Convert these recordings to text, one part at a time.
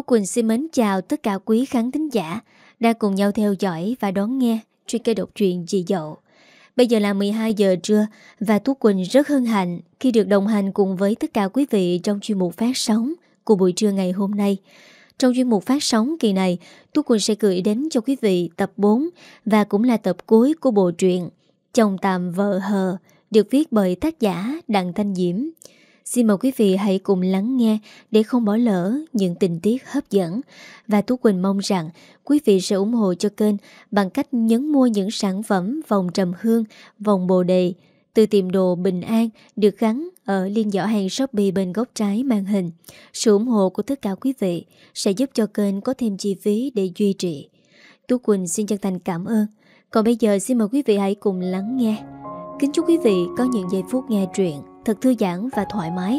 Tú Quỳnh xin mến chào tất cả quý khán thính giả đang cùng nhau theo dõi và đón nghe trên kênh độc truyện Chị Dậu. Bây giờ là 12 giờ trưa và Tú Quỳnh rất hân hạnh khi được đồng hành cùng với tất cả quý vị trong chuyên mục phát sóng của buổi trưa ngày hôm nay. Trong chuyên mục phát sóng kỳ này, Tú Quỳnh sẽ gửi đến cho quý vị tập 4 và cũng là tập cuối của bộ truyện Chồng Tạm Vợ Hờ được viết bởi tác giả Đặng Thanh Diễm. Xin mời quý vị hãy cùng lắng nghe để không bỏ lỡ những tình tiết hấp dẫn. Và Tú Quỳnh mong rằng quý vị sẽ ủng hộ cho kênh bằng cách nhấn mua những sản phẩm vòng trầm hương, vòng bồ đề từ tiệm đồ Bình An được gắn ở link giỏ hàng Shopee bên góc trái màn hình. Sự ủng hộ của tất cả quý vị sẽ giúp cho kênh có thêm chi phí để duy trì. Tú Quỳnh xin chân thành cảm ơn. Còn bây giờ xin mời quý vị hãy cùng lắng nghe. Kính chúc quý vị có những giây phút nghe truyện thật thư giãn và thoải mái.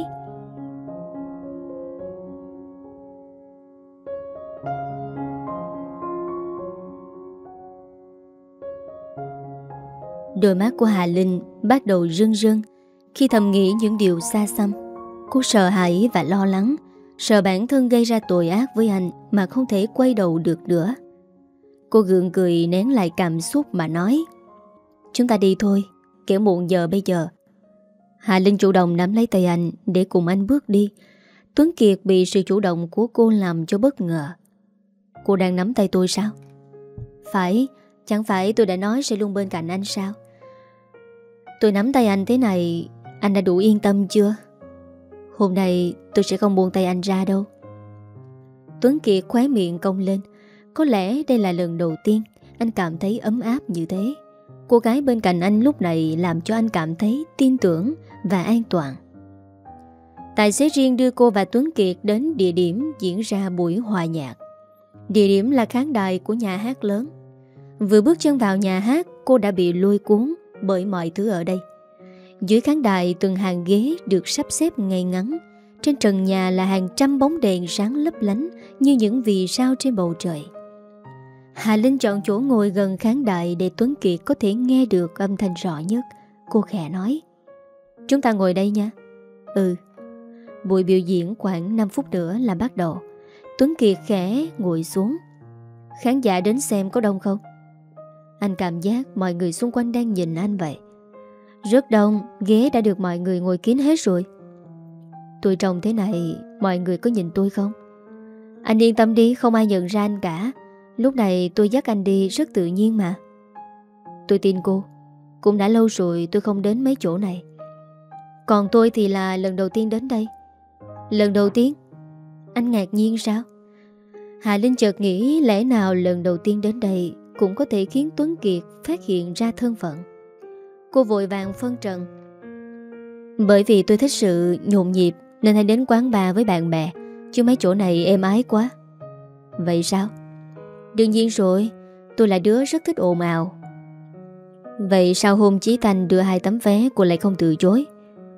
Đôi mắt của Hà Linh bắt đầu rưng rưng khi thầm nghĩ những điều xa xăm. Cô sợ hãi và lo lắng, sợ bản thân gây ra tội ác với anh mà không thể quay đầu được nữa. Cô gượng cười nén lại cảm xúc mà nói: "Chúng ta đi thôi, kẻo muộn giờ bây giờ." Hà Linh chủ động nắm lấy tay anh để cùng anh bước đi. Tuấn Kiệt bị sự chủ động của cô làm cho bất ngờ. "Cô đang nắm tay tôi sao?" "Phải, chẳng phải tôi đã nói sẽ luôn bên cạnh anh sao?" "Tôi nắm tay anh thế này, anh đã đủ yên tâm chưa?" "Hôm nay tôi sẽ không buông tay anh ra đâu." Tuấn Kiệt khóe miệng cong lên. Có lẽ đây là lần đầu tiên anh cảm thấy ấm áp như thế. Cô gái bên cạnh anh lúc này làm cho anh cảm thấy tin tưởng và an toàn. Tài xế riêng đưa cô và Tuấn Kiệt đến địa điểm diễn ra buổi hòa nhạc. Địa điểm là khán đài của nhà hát lớn. Vừa bước chân vào nhà hát, cô đã bị lôi cuốn bởi mọi thứ ở đây. Dưới khán đài, từng hàng ghế được sắp xếp ngay ngắn. Trên trần nhà là hàng trăm bóng đèn sáng lấp lánh như những vì sao trên bầu trời. Hà Linh chọn chỗ ngồi gần khán đài để Tuấn Kiệt có thể nghe được âm thanh rõ nhất. Cô khẽ nói: "Chúng ta ngồi đây nha." "Ừ." Buổi biểu diễn khoảng 5 phút nữa là bắt đầu. Tuấn Kiệt khẽ ngồi xuống. "Khán giả đến xem có đông không?" Anh cảm giác mọi người xung quanh đang nhìn anh vậy. "Rất đông, ghế đã được mọi người ngồi kín hết rồi." "Tôi trông thế này, mọi người có nhìn tôi không?" "Anh yên tâm đi, không ai nhận ra anh cả. Lúc này tôi dắt anh đi rất tự nhiên mà." "Tôi tin cô. Cũng đã lâu rồi tôi không đến mấy chỗ này." "Còn tôi thì là lần đầu tiên đến đây." "Lần đầu tiên?" Anh ngạc nhiên sao? Hà Linh chợt nghĩ lẽ nào lần đầu tiên đến đây cũng có thể khiến Tuấn Kiệt phát hiện ra thân phận. Cô vội vàng phân trần: "Bởi vì tôi thích sự nhộn nhịp nên hay đến quán bar với bạn bè, chứ mấy chỗ này êm ái quá." "Vậy sao?" "Đương nhiên rồi, tôi là đứa rất thích ồn ào." "Vậy sao hôm Chí Thanh đưa 2 tấm vé cô lại không từ chối?"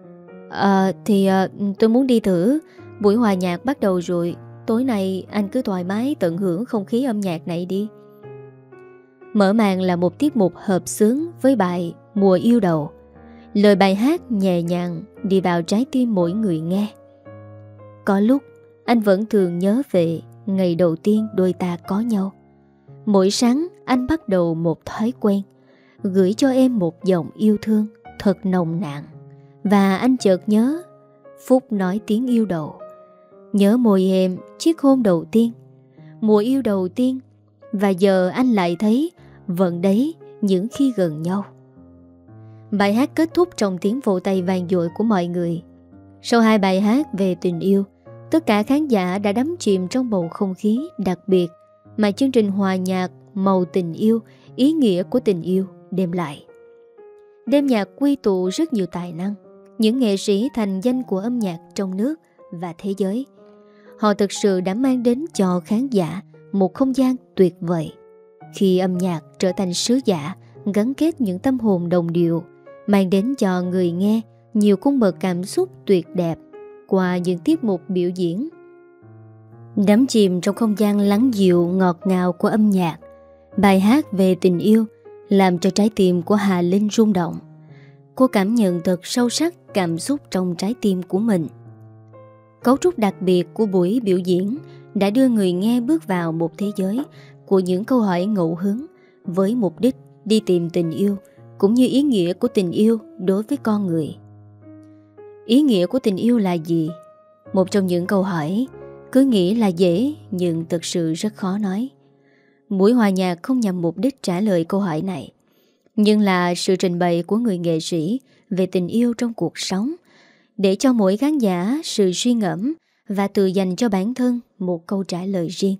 Tôi muốn đi thử. Buổi hòa nhạc bắt đầu rồi. Tối nay anh cứ thoải mái tận hưởng không khí âm nhạc này đi." Mở màn là một tiết mục hợp xướng với bài Mùa Yêu Đầu. Lời bài hát nhẹ nhàng đi vào trái tim mỗi người nghe. Có lúc anh vẫn thường nhớ về ngày đầu tiên đôi ta có nhau. Mỗi sáng anh bắt đầu một thói quen, gửi cho em một dòng yêu thương thật nồng nàn. Và anh chợt nhớ phút nói tiếng yêu đầu, nhớ môi em chiếc hôn đầu tiên, mùa yêu đầu tiên. Và giờ anh lại thấy vẫn đấy những khi gần nhau. Bài hát kết thúc trong tiếng vỗ tay vang dội của mọi người. Sau 2 bài hát về tình yêu, tất cả khán giả đã đắm chìm trong bầu không khí đặc biệt mà chương trình hòa nhạc Màu Tình Yêu, ý nghĩa của tình yêu đem lại. Đêm nhạc quy tụ rất nhiều tài năng, những nghệ sĩ thành danh của âm nhạc trong nước và thế giới. Họ thực sự đã mang đến cho khán giả một không gian tuyệt vời khi âm nhạc trở thành sứ giả gắn kết những tâm hồn đồng điệu, mang đến cho người nghe nhiều cung bậc cảm xúc tuyệt đẹp qua những tiết mục biểu diễn. Đắm chìm trong không gian lắng dịu ngọt ngào của âm nhạc, bài hát về tình yêu làm cho trái tim của Hà Linh rung động. Cô cảm nhận thật sâu sắc cảm xúc trong trái tim của mình. Cấu trúc đặc biệt của buổi biểu diễn đã đưa người nghe bước vào một thế giới của những câu hỏi ngẫu hứng với mục đích đi tìm tình yêu, cũng như ý nghĩa của tình yêu đối với con người. Ý nghĩa của tình yêu là gì? Một trong những câu hỏi cứ nghĩ là dễ nhưng thực sự rất khó nói. Buổi hòa nhạc không nhằm mục đích trả lời câu hỏi này, nhưng là sự trình bày của người nghệ sĩ về tình yêu trong cuộc sống, để cho mỗi khán giả sự suy ngẫm và tự dành cho bản thân một câu trả lời riêng.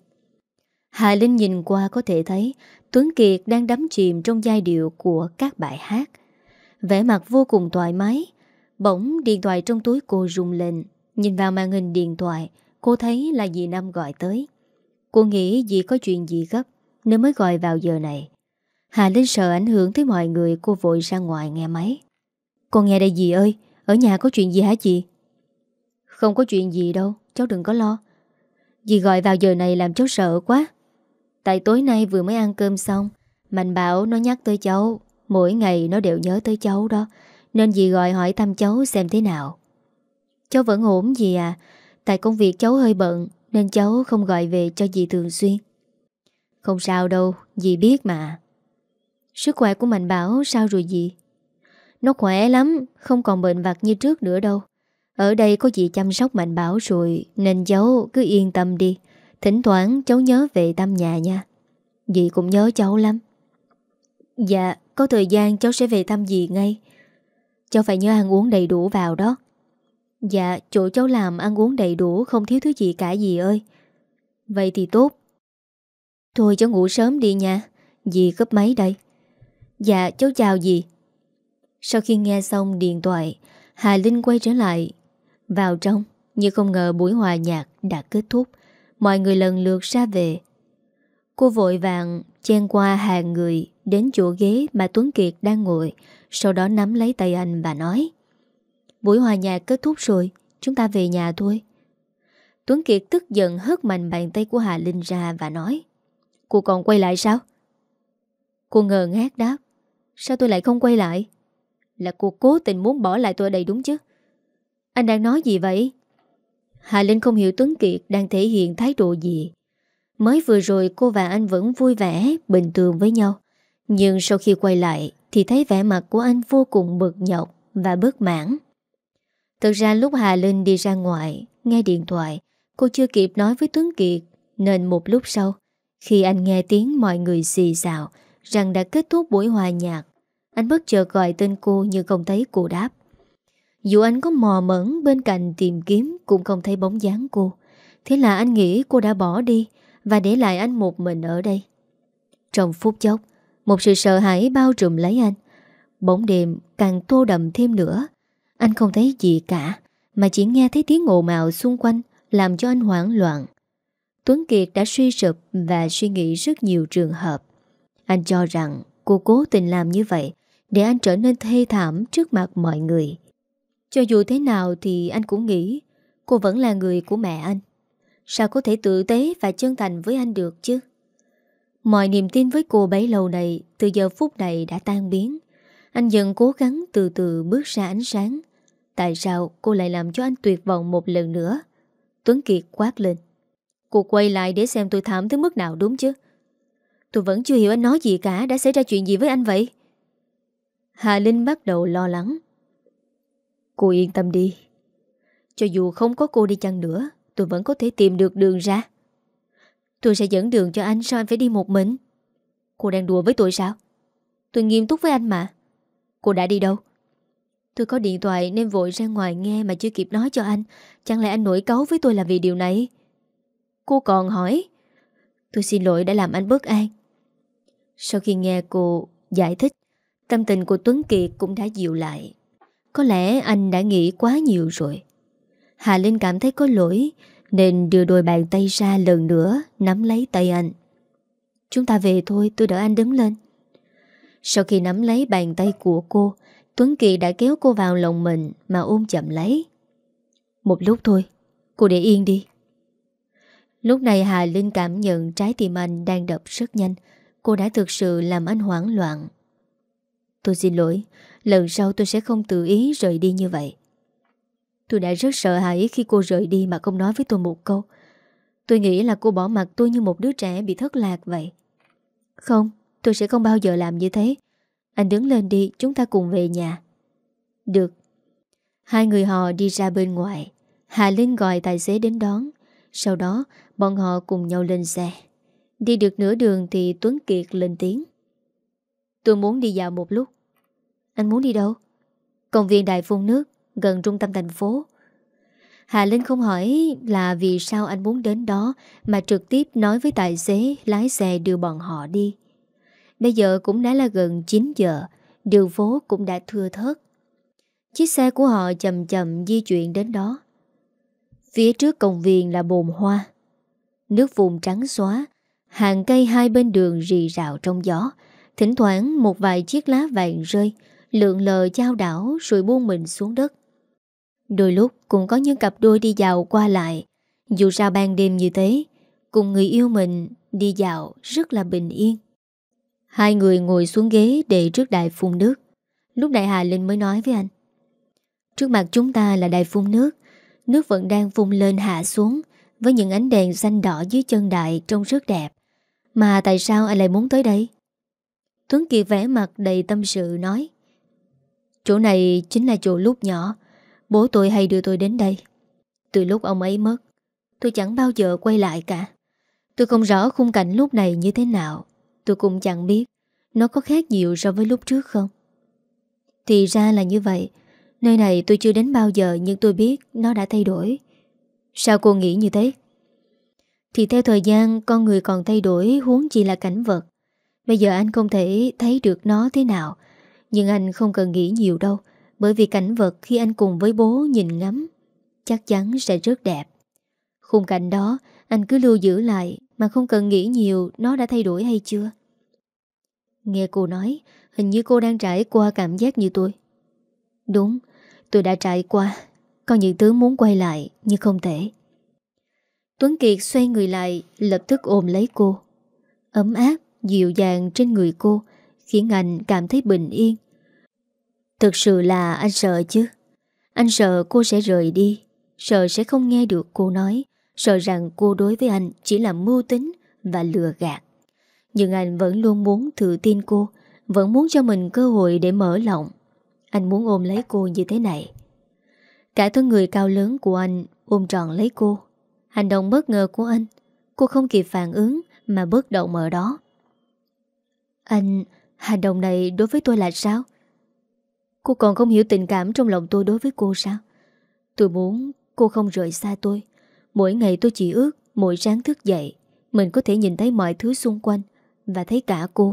Hà Linh nhìn qua có thể thấy Tuấn Kiệt đang đắm chìm trong giai điệu của các bài hát, vẻ mặt vô cùng thoải mái. Bỗng điện thoại trong túi cô rung lên. Nhìn vào màn hình điện thoại, cô thấy là dì Năm gọi tới. Cô nghĩ dì có chuyện gì gấp nên mới gọi vào giờ này. Hà Linh sợ ảnh hưởng tới mọi người, cô vội ra ngoài nghe máy. Con nghe đây dì ơi, ở nhà có chuyện gì hả chị? Không có chuyện gì đâu, cháu đừng có lo. Dì gọi vào giờ này làm cháu sợ quá. Tại tối nay vừa mới ăn cơm xong, Mạnh bảo nó nhắc tới cháu, mỗi ngày nó đều nhớ tới cháu đó, nên dì gọi hỏi thăm cháu xem thế nào. Cháu vẫn ổn dì à, tại công việc cháu hơi bận nên cháu không gọi về cho dì thường xuyên. Không sao đâu, dì biết mà. Sức khỏe của Mạnh bảo sao rồi dì? Nó khỏe lắm, không còn bệnh vặt như trước nữa đâu. Ở đây có dì chăm sóc Mạnh bảo rồi, nên cháu cứ yên tâm đi. Thỉnh thoảng cháu nhớ về thăm nhà nha. Dì cũng nhớ cháu lắm. Dạ, có thời gian cháu sẽ về thăm dì ngay. Cháu phải nhớ ăn uống đầy đủ vào đó. Dạ, chỗ cháu làm ăn uống đầy đủ, không thiếu thứ gì cả dì ơi. Vậy thì tốt. Thôi cháu ngủ sớm đi nha, dì cúp máy đây. Dạ, cháu chào dì. Sau khi nghe xong điện thoại, Hà Linh quay trở lại vào trong, nhưng không ngờ buổi hòa nhạc đã kết thúc. Mọi người lần lượt ra về. Cô vội vàng chen qua hàng người đến chỗ ghế mà Tuấn Kiệt đang ngồi, sau đó nắm lấy tay anh và nói: buổi hòa nhạc kết thúc rồi, chúng ta về nhà thôi. Tuấn Kiệt tức giận hất mạnh bàn tay của Hà Linh ra và nói: cô còn quay lại sao? Cô ngờ ngác đáp: sao tôi lại không quay lại? Là cô cố tình muốn bỏ lại tôi ở đây đúng chứ? Anh đang nói gì vậy? Hà Linh không hiểu Tuấn Kiệt đang thể hiện thái độ gì. Mới vừa rồi cô và anh vẫn vui vẻ, bình thường với nhau, nhưng sau khi quay lại thì thấy vẻ mặt của anh vô cùng bực nhọc và bất mãn. Thực ra lúc Hà Linh đi ra ngoài nghe điện thoại, cô chưa kịp nói với Tuấn Kiệt, nên một lúc sau, khi anh nghe tiếng mọi người xì xào rằng đã kết thúc buổi hòa nhạc, anh bất chợt gọi tên cô nhưng không thấy cô đáp. Dù anh có mò mẫm bên cạnh tìm kiếm cũng không thấy bóng dáng cô. Thế là anh nghĩ cô đã bỏ đi và để lại anh một mình ở đây. Trong phút chốc, một sự sợ hãi bao trùm lấy anh. Bóng đêm càng tô đậm thêm nữa. Anh không thấy gì cả, mà chỉ nghe thấy tiếng ồn ào xung quanh làm cho anh hoảng loạn. Tuấn Kiệt đã suy sụp và suy nghĩ rất nhiều trường hợp. Anh cho rằng cô cố tình làm như vậy để anh trở nên thê thảm trước mặt mọi người. Cho dù thế nào thì anh cũng nghĩ cô vẫn là người của mẹ anh. Sao có thể tử tế và chân thành với anh được chứ? Mọi niềm tin với cô bấy lâu này từ giờ phút này đã tan biến. Anh dần cố gắng từ từ bước ra ánh sáng. Tại sao cô lại làm cho anh tuyệt vọng một lần nữa? Tuấn Kiệt quát lên: cô quay lại để xem tôi thảm tới mức nào đúng chứ? Tôi vẫn chưa hiểu anh nói gì cả. Đã xảy ra chuyện gì với anh vậy? Hà Linh bắt đầu lo lắng. Cô yên tâm đi. Cho dù không có cô đi chăng nữa, tôi vẫn có thể tìm được đường ra. Tôi sẽ dẫn đường cho anh. Sao anh phải đi một mình? Cô đang đùa với tôi sao? Tôi nghiêm túc với anh mà. Cô đã đi đâu? Tôi có điện thoại nên vội ra ngoài nghe mà chưa kịp nói cho anh. Chẳng lẽ anh nổi cáu với tôi là vì điều này? Cô còn hỏi. Tôi xin lỗi đã làm anh bất an. Sau khi nghe cô giải thích, tâm tình của Tuấn Kiệt cũng đã dịu lại. Có lẽ anh đã nghĩ quá nhiều rồi. Hà Linh cảm thấy có lỗi nên đưa đôi bàn tay ra lần nữa nắm lấy tay anh. Chúng ta về thôi, tôi đỡ anh đứng lên. Sau khi nắm lấy bàn tay của cô, Tuấn Kiệt đã kéo cô vào lòng mình mà ôm chậm lấy. Một lúc thôi, cô để yên đi. Lúc này Hà Linh cảm nhận trái tim anh đang đập rất nhanh. Cô đã thực sự làm anh hoảng loạn. Tôi xin lỗi, lần sau tôi sẽ không tự ý rời đi như vậy. Tôi đã rất sợ hãi khi cô rời đi mà không nói với tôi một câu. Tôi nghĩ là cô bỏ mặc tôi như một đứa trẻ bị thất lạc vậy. Không, tôi sẽ không bao giờ làm như thế. Anh đứng lên đi, chúng ta cùng về nhà. Được. Hai người họ đi ra bên ngoài. Hà Linh gọi tài xế đến đón. Sau đó bọn họ cùng nhau lên xe. Đi được nửa đường thì Tuấn Kiệt lên tiếng. Tôi muốn đi dạo một lúc. Anh muốn đi đâu? Công viên Đại Phun Nước, gần trung tâm thành phố. Hà Linh không hỏi là vì sao anh muốn đến đó, mà trực tiếp nói với tài xế lái xe đưa bọn họ đi. Bây giờ cũng đã là gần 9 giờ, đường phố cũng đã thưa thớt. Chiếc xe của họ chậm chậm di chuyển đến đó. Phía trước công viên là bồn hoa. Nước vùng trắng xóa, hàng cây hai bên đường rì rào trong gió. Thỉnh thoảng một vài chiếc lá vàng rơi, lượn lờ chao đảo rồi buông mình xuống đất. Đôi lúc cũng có những cặp đôi đi dạo qua lại. Dù sao ban đêm như thế, cùng người yêu mình đi dạo rất là bình yên. Hai người ngồi xuống ghế để trước đài phun nước. Lúc này Hà Linh mới nói với anh. Trước mặt chúng ta là đài phun nước. Nước vẫn đang phun lên hạ xuống, với những ánh đèn xanh đỏ dưới chân đài trông rất đẹp. Mà tại sao anh lại muốn tới đây? Tuấn Kiệt vẽ mặt đầy tâm sự nói. Chỗ này chính là chỗ lúc nhỏ bố tôi hay đưa tôi đến đây. Từ lúc ông ấy mất, tôi chẳng bao giờ quay lại cả. Tôi không rõ khung cảnh lúc này như thế nào. Tôi cũng chẳng biết nó có khác nhiều so với lúc trước không. Thì ra là như vậy. Nơi này tôi chưa đến bao giờ, nhưng tôi biết nó đã thay đổi. Sao cô nghĩ như thế? Thì theo thời gian con người còn thay đổi, huống chi là cảnh vật. Bây giờ anh không thể thấy được nó thế nào, nhưng anh không cần nghĩ nhiều đâu. Bởi vì cảnh vật khi anh cùng với bố nhìn ngắm chắc chắn sẽ rất đẹp. Khung cảnh đó anh cứ lưu giữ lại, mà không cần nghĩ nhiều nó đã thay đổi hay chưa. Nghe cô nói, hình như cô đang trải qua cảm giác như tôi. Đúng, tôi đã trải qua. Có những thứ muốn quay lại nhưng không thể. Tuấn Kiệt xoay người lại, lập tức ôm lấy cô. Ấm áp, dịu dàng trên người cô khiến anh cảm thấy bình yên. Thực sự là anh sợ chứ. Anh sợ cô sẽ rời đi, sợ sẽ không nghe được cô nói, sợ rằng cô đối với anh chỉ là mưu tính và lừa gạt. Nhưng anh vẫn luôn muốn tự tin cô, vẫn muốn cho mình cơ hội để mở lòng. Anh muốn ôm lấy cô như thế này. Cả thân người cao lớn của anh ôm trọn lấy cô. Hành động bất ngờ của anh, cô không kịp phản ứng mà bất động ở đó. Anh, hành động này đối với tôi là sao? Cô còn không hiểu tình cảm trong lòng tôi đối với cô sao? Tôi muốn cô không rời xa tôi. Mỗi ngày tôi chỉ ước mỗi sáng thức dậy mình có thể nhìn thấy mọi thứ xung quanh và thấy cả cô.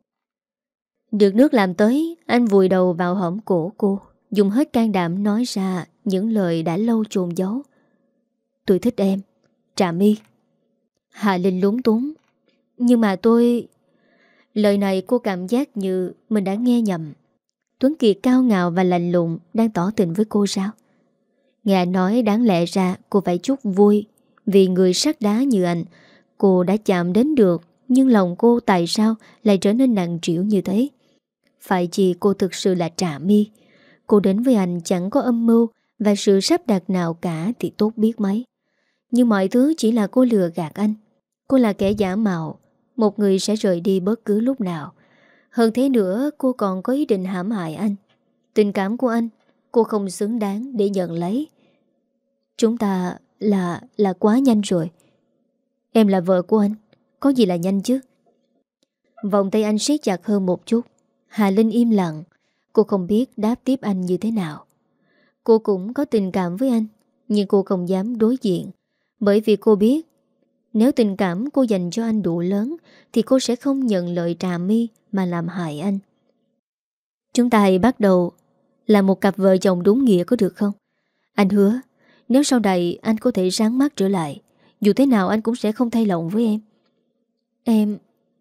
Được nước làm tới, anh vùi đầu vào hõm cổ cô, dùng hết can đảm nói ra những lời đã lâu chôn giấu. Tôi thích em, Trà My. Hà Linh lúng túng. Nhưng mà tôi... Lời này cô cảm giác như mình đã nghe nhầm. Tuấn Kiệt cao ngạo và lạnh lùng đang tỏ tình với cô sao? Nghe anh nói đáng lẽ ra cô phải chút vui. Vì người sắt đá như anh, cô đã chạm đến được. Nhưng lòng cô tại sao lại trở nên nặng trĩu như thế? Phải chỉ cô thực sự là Trà My. Cô đến với anh chẳng có âm mưu và sự sắp đặt nào cả thì tốt biết mấy. Nhưng mọi thứ chỉ là cô lừa gạt anh. Cô là kẻ giả mạo, một người sẽ rời đi bất cứ lúc nào. Hơn thế nữa, cô còn có ý định hãm hại anh. Tình cảm của anh cô không xứng đáng để nhận lấy. Chúng ta là quá nhanh rồi. Em là vợ của anh, có gì là nhanh chứ? Vòng tay anh siết chặt hơn một chút. Hà Linh im lặng. Cô không biết đáp tiếp anh như thế nào. Cô cũng có tình cảm với anh, nhưng cô không dám đối diện. Bởi vì cô biết nếu tình cảm cô dành cho anh đủ lớn thì cô sẽ không nhận lời Trà My mà làm hại anh. Chúng ta hãy bắt đầu là một cặp vợ chồng đúng nghĩa có được không? Anh hứa nếu sau này anh có thể sáng mắt trở lại, dù thế nào anh cũng sẽ không thay lòng với em. Em...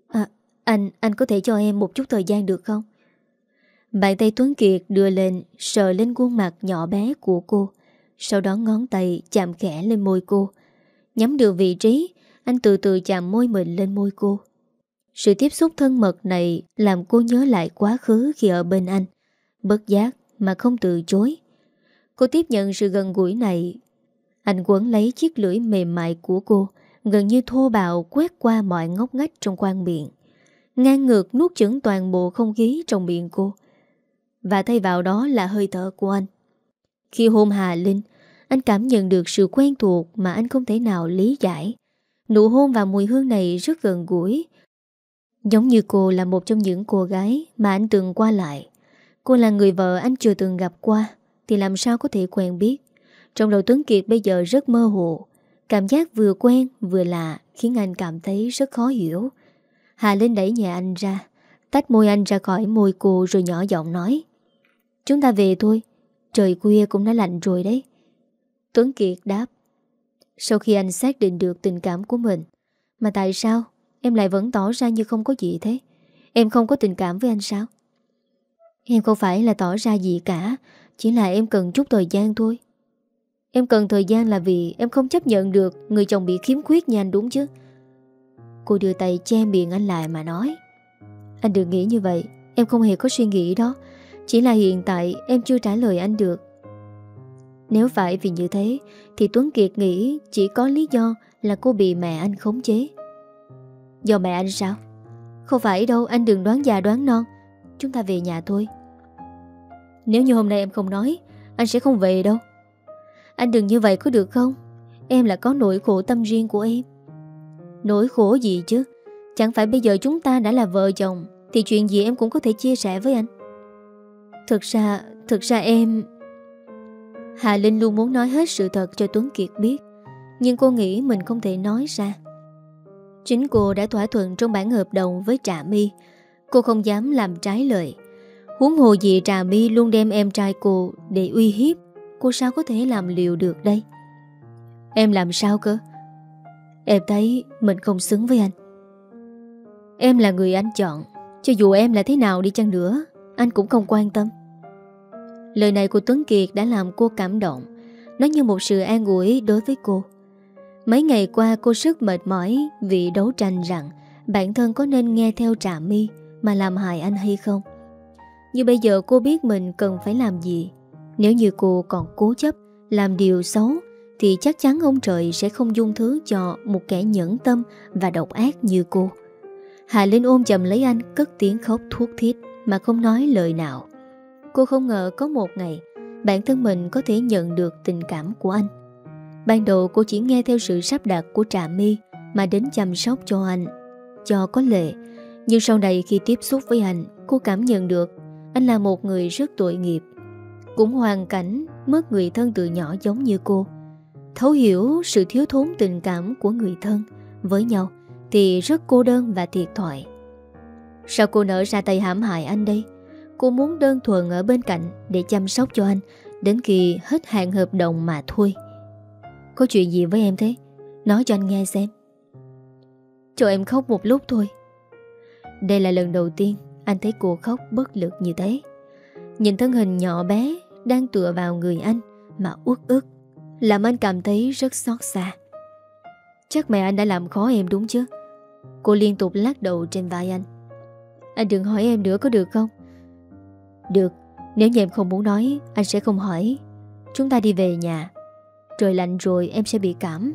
Anh có thể cho em một chút thời gian được không? Bàn tay Tuấn Kiệt đưa lên, sờ lên khuôn mặt nhỏ bé của cô. Sau đó ngón tay chạm khẽ lên môi cô. Nhắm được vị trí, anh từ từ chạm môi mình lên môi cô. Sự tiếp xúc thân mật này làm cô nhớ lại quá khứ khi ở bên anh. Bất giác mà không từ chối. Cô tiếp nhận sự gần gũi này. Anh quấn lấy chiếc lưỡi mềm mại của cô, gần như thô bạo quét qua mọi ngóc ngách trong khoang miệng, ngang ngược nuốt chửng toàn bộ không khí trong miệng cô. Và thay vào đó là hơi thở của anh. Khi hôn Hà Linh, anh cảm nhận được sự quen thuộc mà anh không thể nào lý giải. Nụ hôn và mùi hương này rất gần gũi, giống như cô là một trong những cô gái mà anh từng qua lại. Cô là người vợ anh chưa từng gặp qua, thì làm sao có thể quen biết. Trong đầu Tuấn Kiệt bây giờ rất mơ hồ. Cảm giác vừa quen vừa lạ khiến anh cảm thấy rất khó hiểu. Hà Linh đẩy nhẹ anh ra, tách môi anh ra khỏi môi cô rồi nhỏ giọng nói: "Chúng ta về thôi, trời khuya cũng đã lạnh rồi đấy." Tuấn Kiệt đáp: "Sau khi anh xác định được tình cảm của mình, mà tại sao em lại vẫn tỏ ra như không có gì thế? Em không có tình cảm với anh sao?" "Em không phải là tỏ ra gì cả, chỉ là em cần chút thời gian thôi." "Em cần thời gian là vì em không chấp nhận được người chồng bị khiếm khuyết như anh đúng chứ?" Cô đưa tay che miệng anh lại mà nói: "Anh đừng nghĩ như vậy, em không hề có suy nghĩ đó. Chỉ là hiện tại em chưa trả lời anh được." Nếu phải vì như thế thì Tuấn Kiệt nghĩ chỉ có lý do là cô bị mẹ anh khống chế. "Do mẹ anh sao?" "Không phải đâu, anh đừng đoán già đoán non. Chúng ta về nhà thôi." "Nếu như hôm nay em không nói, anh sẽ không về đâu." "Anh đừng như vậy có được không? Em là có nỗi khổ tâm riêng của em." "Nỗi khổ gì chứ? Chẳng phải bây giờ chúng ta đã là vợ chồng thì chuyện gì em cũng có thể chia sẻ với anh." Thực ra em..." Hà Linh luôn muốn nói hết sự thật cho Tuấn Kiệt biết, nhưng cô nghĩ mình không thể nói ra. Chính cô đã thỏa thuận trong bản hợp đồng với Trà My. Cô không dám làm trái lời. Huống hồ gì Trà My luôn đem em trai cô để uy hiếp. Cô sao có thể làm liều được đây? "Em làm sao cơ?" "Em thấy mình không xứng với anh." "Em là người anh chọn. Cho dù em là thế nào đi chăng nữa, anh cũng không quan tâm." Lời này của Tuấn Kiệt đã làm cô cảm động. Nó như một sự an ủi đối với cô. Mấy ngày qua cô rất mệt mỏi vì đấu tranh rằng bản thân có nên nghe theo Trà My mà làm hại anh hay không. Nhưng bây giờ cô biết mình cần phải làm gì. Nếu như cô còn cố chấp làm điều xấu thì chắc chắn ông trời sẽ không dung thứ cho một kẻ nhẫn tâm và độc ác như cô. Hà Linh ôm chầm lấy anh, cất tiếng khóc thuốc thiết mà không nói lời nào. Cô không ngờ có một ngày bản thân mình có thể nhận được tình cảm của anh. Ban đầu cô chỉ nghe theo sự sắp đặt của Trà My mà đến chăm sóc cho anh, cho có lệ. Nhưng sau này khi tiếp xúc với anh, cô cảm nhận được anh là một người rất tội nghiệp, cũng hoàn cảnh mất người thân từ nhỏ giống như cô. Thấu hiểu sự thiếu thốn tình cảm của người thân với nhau thì rất cô đơn và thiệt thòi. Sao cô nỡ ra tay hãm hại anh đây? Cô muốn đơn thuần ở bên cạnh để chăm sóc cho anh đến khi hết hạn hợp đồng mà thôi. "Có chuyện gì với em thế? Nói cho anh nghe xem." "Cho em khóc một lúc thôi." Đây là lần đầu tiên anh thấy cô khóc bất lực như thế. Nhìn thân hình nhỏ bé đang tựa vào người anh mà uất ức, làm anh cảm thấy rất xót xa. "Chắc mẹ anh đã làm khó em đúng chứ?" Cô liên tục lắc đầu trên vai anh. "Anh đừng hỏi em nữa có được không?" "Được, nếu như em không muốn nói, anh sẽ không hỏi. Chúng ta đi về nhà. Trời lạnh rồi em sẽ bị cảm."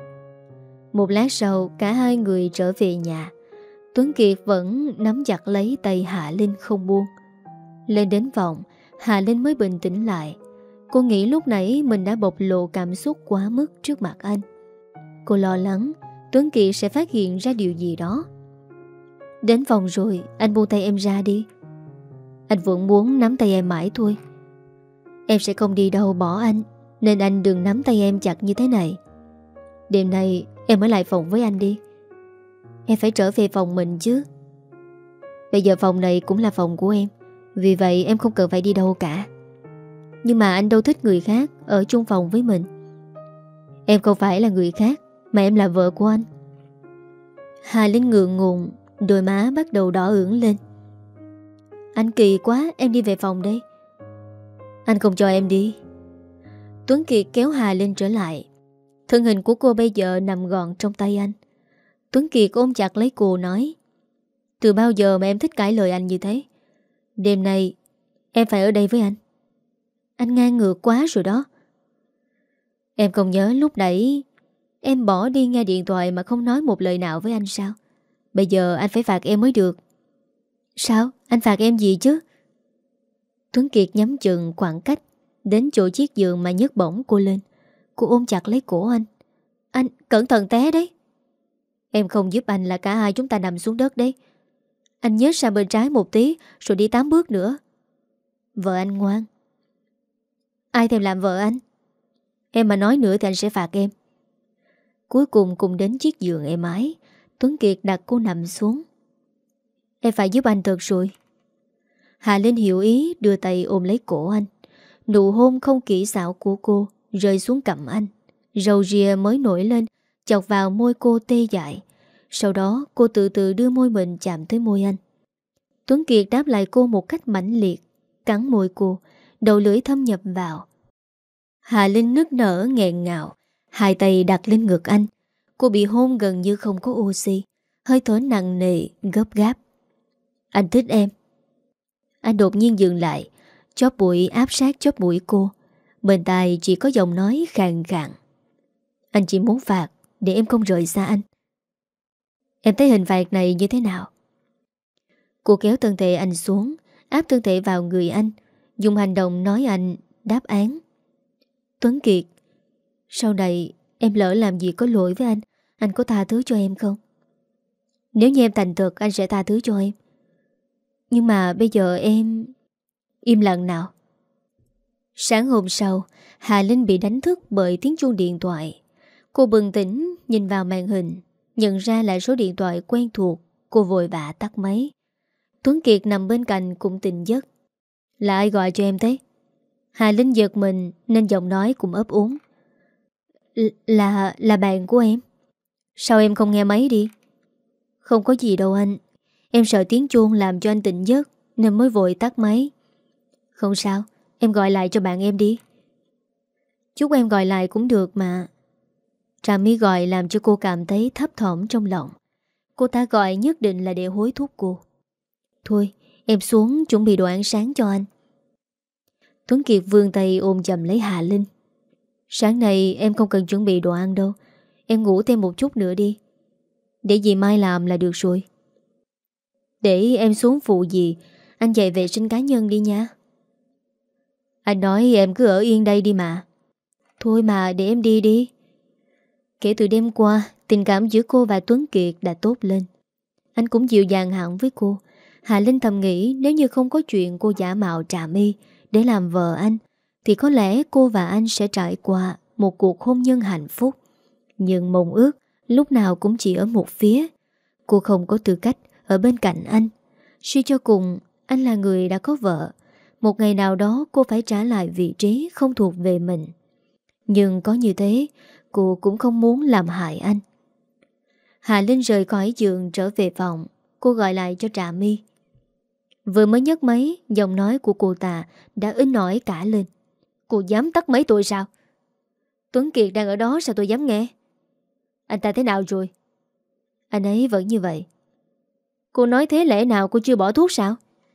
Một lát sau cả hai người trở về nhà. Tuấn Kiệt vẫn nắm chặt lấy tay Hạ Linh không buông. Lên đến phòng, Hạ Linh mới bình tĩnh lại. Cô nghĩ lúc nãy mình đã bộc lộ cảm xúc quá mức trước mặt anh. Cô lo lắng Tuấn Kiệt sẽ phát hiện ra điều gì đó. "Đến phòng rồi, anh buông tay em ra đi." "Anh vẫn muốn nắm tay em mãi thôi." "Em sẽ không đi đâu bỏ anh, nên anh đừng nắm tay em chặt như thế này. Đêm nay em ở lại phòng với anh đi." "Em phải trở về phòng mình chứ." "Bây giờ phòng này cũng là phòng của em, vì vậy em không cần phải đi đâu cả." "Nhưng mà anh đâu thích người khác ở chung phòng với mình." "Em không phải là người khác, mà em là vợ của anh." Hà Linh ngượng ngùng, đôi má bắt đầu đỏ ửng lên. "Anh kỳ quá, em đi về phòng đây." "Anh không cho em đi." Tuấn Kiệt kéo Hà Linh trở lại. Thân hình của cô bây giờ nằm gọn trong tay anh. Tuấn Kiệt ôm chặt lấy cô nói: "Từ bao giờ mà em thích cãi lời anh như thế? Đêm nay em phải ở đây với anh." "Anh ngang ngược quá rồi đó." "Em không nhớ lúc nãy Em bỏ đi nghe điện thoại mà không nói một lời nào với anh sao? Bây giờ anh phải phạt em mới được. Sao? Anh phạt em gì chứ? Tuấn Kiệt nhắm chừng khoảng cách đến chỗ chiếc giường mà nhấc bổng cô lên. Cô ôm chặt lấy cổ anh. Anh cẩn thận té đấy. Em không giúp anh là cả hai chúng ta nằm xuống đất đấy. Anh nhớ sang bên trái một tí rồi đi 8 bước nữa. Vợ anh ngoan. Ai thèm làm vợ anh? Em mà nói nữa thì anh sẽ phạt em. Cuối cùng đến chiếc giường êm ái, Tuấn Kiệt đặt cô nằm xuống. Em phải giúp anh thật rồi. Hà Linh hiểu ý đưa tay ôm lấy cổ anh. Nụ hôn không kỹ xảo của cô rơi xuống cằm anh. Râu ria mới nổi lên chọc vào môi cô tê dại. Sau đó cô từ từ đưa môi mình chạm tới môi anh. Tuấn Kiệt đáp lại cô một cách mãnh liệt, cắn môi cô, đầu lưỡi thâm nhập vào. Hà Linh nức nở nghẹn ngào, hai tay đặt lên ngực anh. Cô bị hôn gần như không có oxy, hơi thở nặng nề, gấp gáp. Anh thích em. Anh đột nhiên dừng lại, chóp mũi áp sát chóp mũi cô. Bên tai chỉ có giọng nói khàn khàn. Anh chỉ muốn phạt để em không rời xa anh. Em thấy hình phạt này như thế nào? Cô kéo thân thể anh xuống, áp thân thể vào người anh, dùng hành động nói anh đáp án. Tuấn Kiệt, sau này em lỡ làm gì có lỗi với anh có tha thứ cho em không? Nếu như em thành thật, anh sẽ tha thứ cho em. Nhưng mà bây giờ em... Im lặng nào. Sáng hôm sau, Hà Linh bị đánh thức bởi tiếng chuông điện thoại. Cô bừng tỉnh nhìn vào màn hình, nhận ra là số điện thoại quen thuộc. Cô vội vã tắt máy. Tuấn Kiệt nằm bên cạnh cũng tỉnh giấc. Là ai gọi cho em thế? Hà Linh giật mình nên giọng nói cũng ấp úng. Là bạn của em. Sao em không nghe máy đi? Không có gì đâu anh. Em sợ tiếng chuông làm cho anh tỉnh giấc nên mới vội tắt máy. Không sao, em gọi lại cho bạn em đi. Chúc em gọi lại cũng được mà. Trà My gọi làm cho cô cảm thấy thấp thỏm trong lòng. Cô ta gọi nhất định là để hối thúc cô. Thôi, em xuống chuẩn bị đồ ăn sáng cho anh. Tuấn Kiệt vươn tay ôm chầm lấy Hà Linh. Sáng nay em không cần chuẩn bị đồ ăn đâu. Em ngủ thêm một chút nữa đi. Để dì Mai làm là được rồi. Để em xuống phụ dì. Anh dậy vệ sinh cá nhân đi nha. Anh nói em cứ ở yên đây đi mà. Thôi mà để em đi đi. Kể từ đêm qua, tình cảm giữa cô và Tuấn Kiệt đã tốt lên. Anh cũng dịu dàng hẳn với cô. Hà Linh thầm nghĩ nếu như không có chuyện cô giả mạo Trà My để làm vợ anh, thì có lẽ cô và anh sẽ trải qua một cuộc hôn nhân hạnh phúc. Nhưng mộng ước lúc nào cũng chỉ ở một phía. Cô không có tư cách ở bên cạnh anh. Suy cho cùng, anh là người đã có vợ. Một ngày nào đó cô phải trả lại vị trí không thuộc về mình. Nhưng có như thế, cô cũng không muốn làm hại anh. Hà Linh rời khỏi giường trở về phòng. Cô gọi lại cho Trà My. Vừa mới nhấc máy, giọng nói của cô ta đã inh ỏi cả lên. Cô dám tắt máy tôi sao? Tuấn Kiệt đang ở đó sao tôi dám nghe? Anh ta thế nào rồi? Anh ấy vẫn như vậy. Cô nói thế lẽ nào cô chưa bỏ thuốc sao?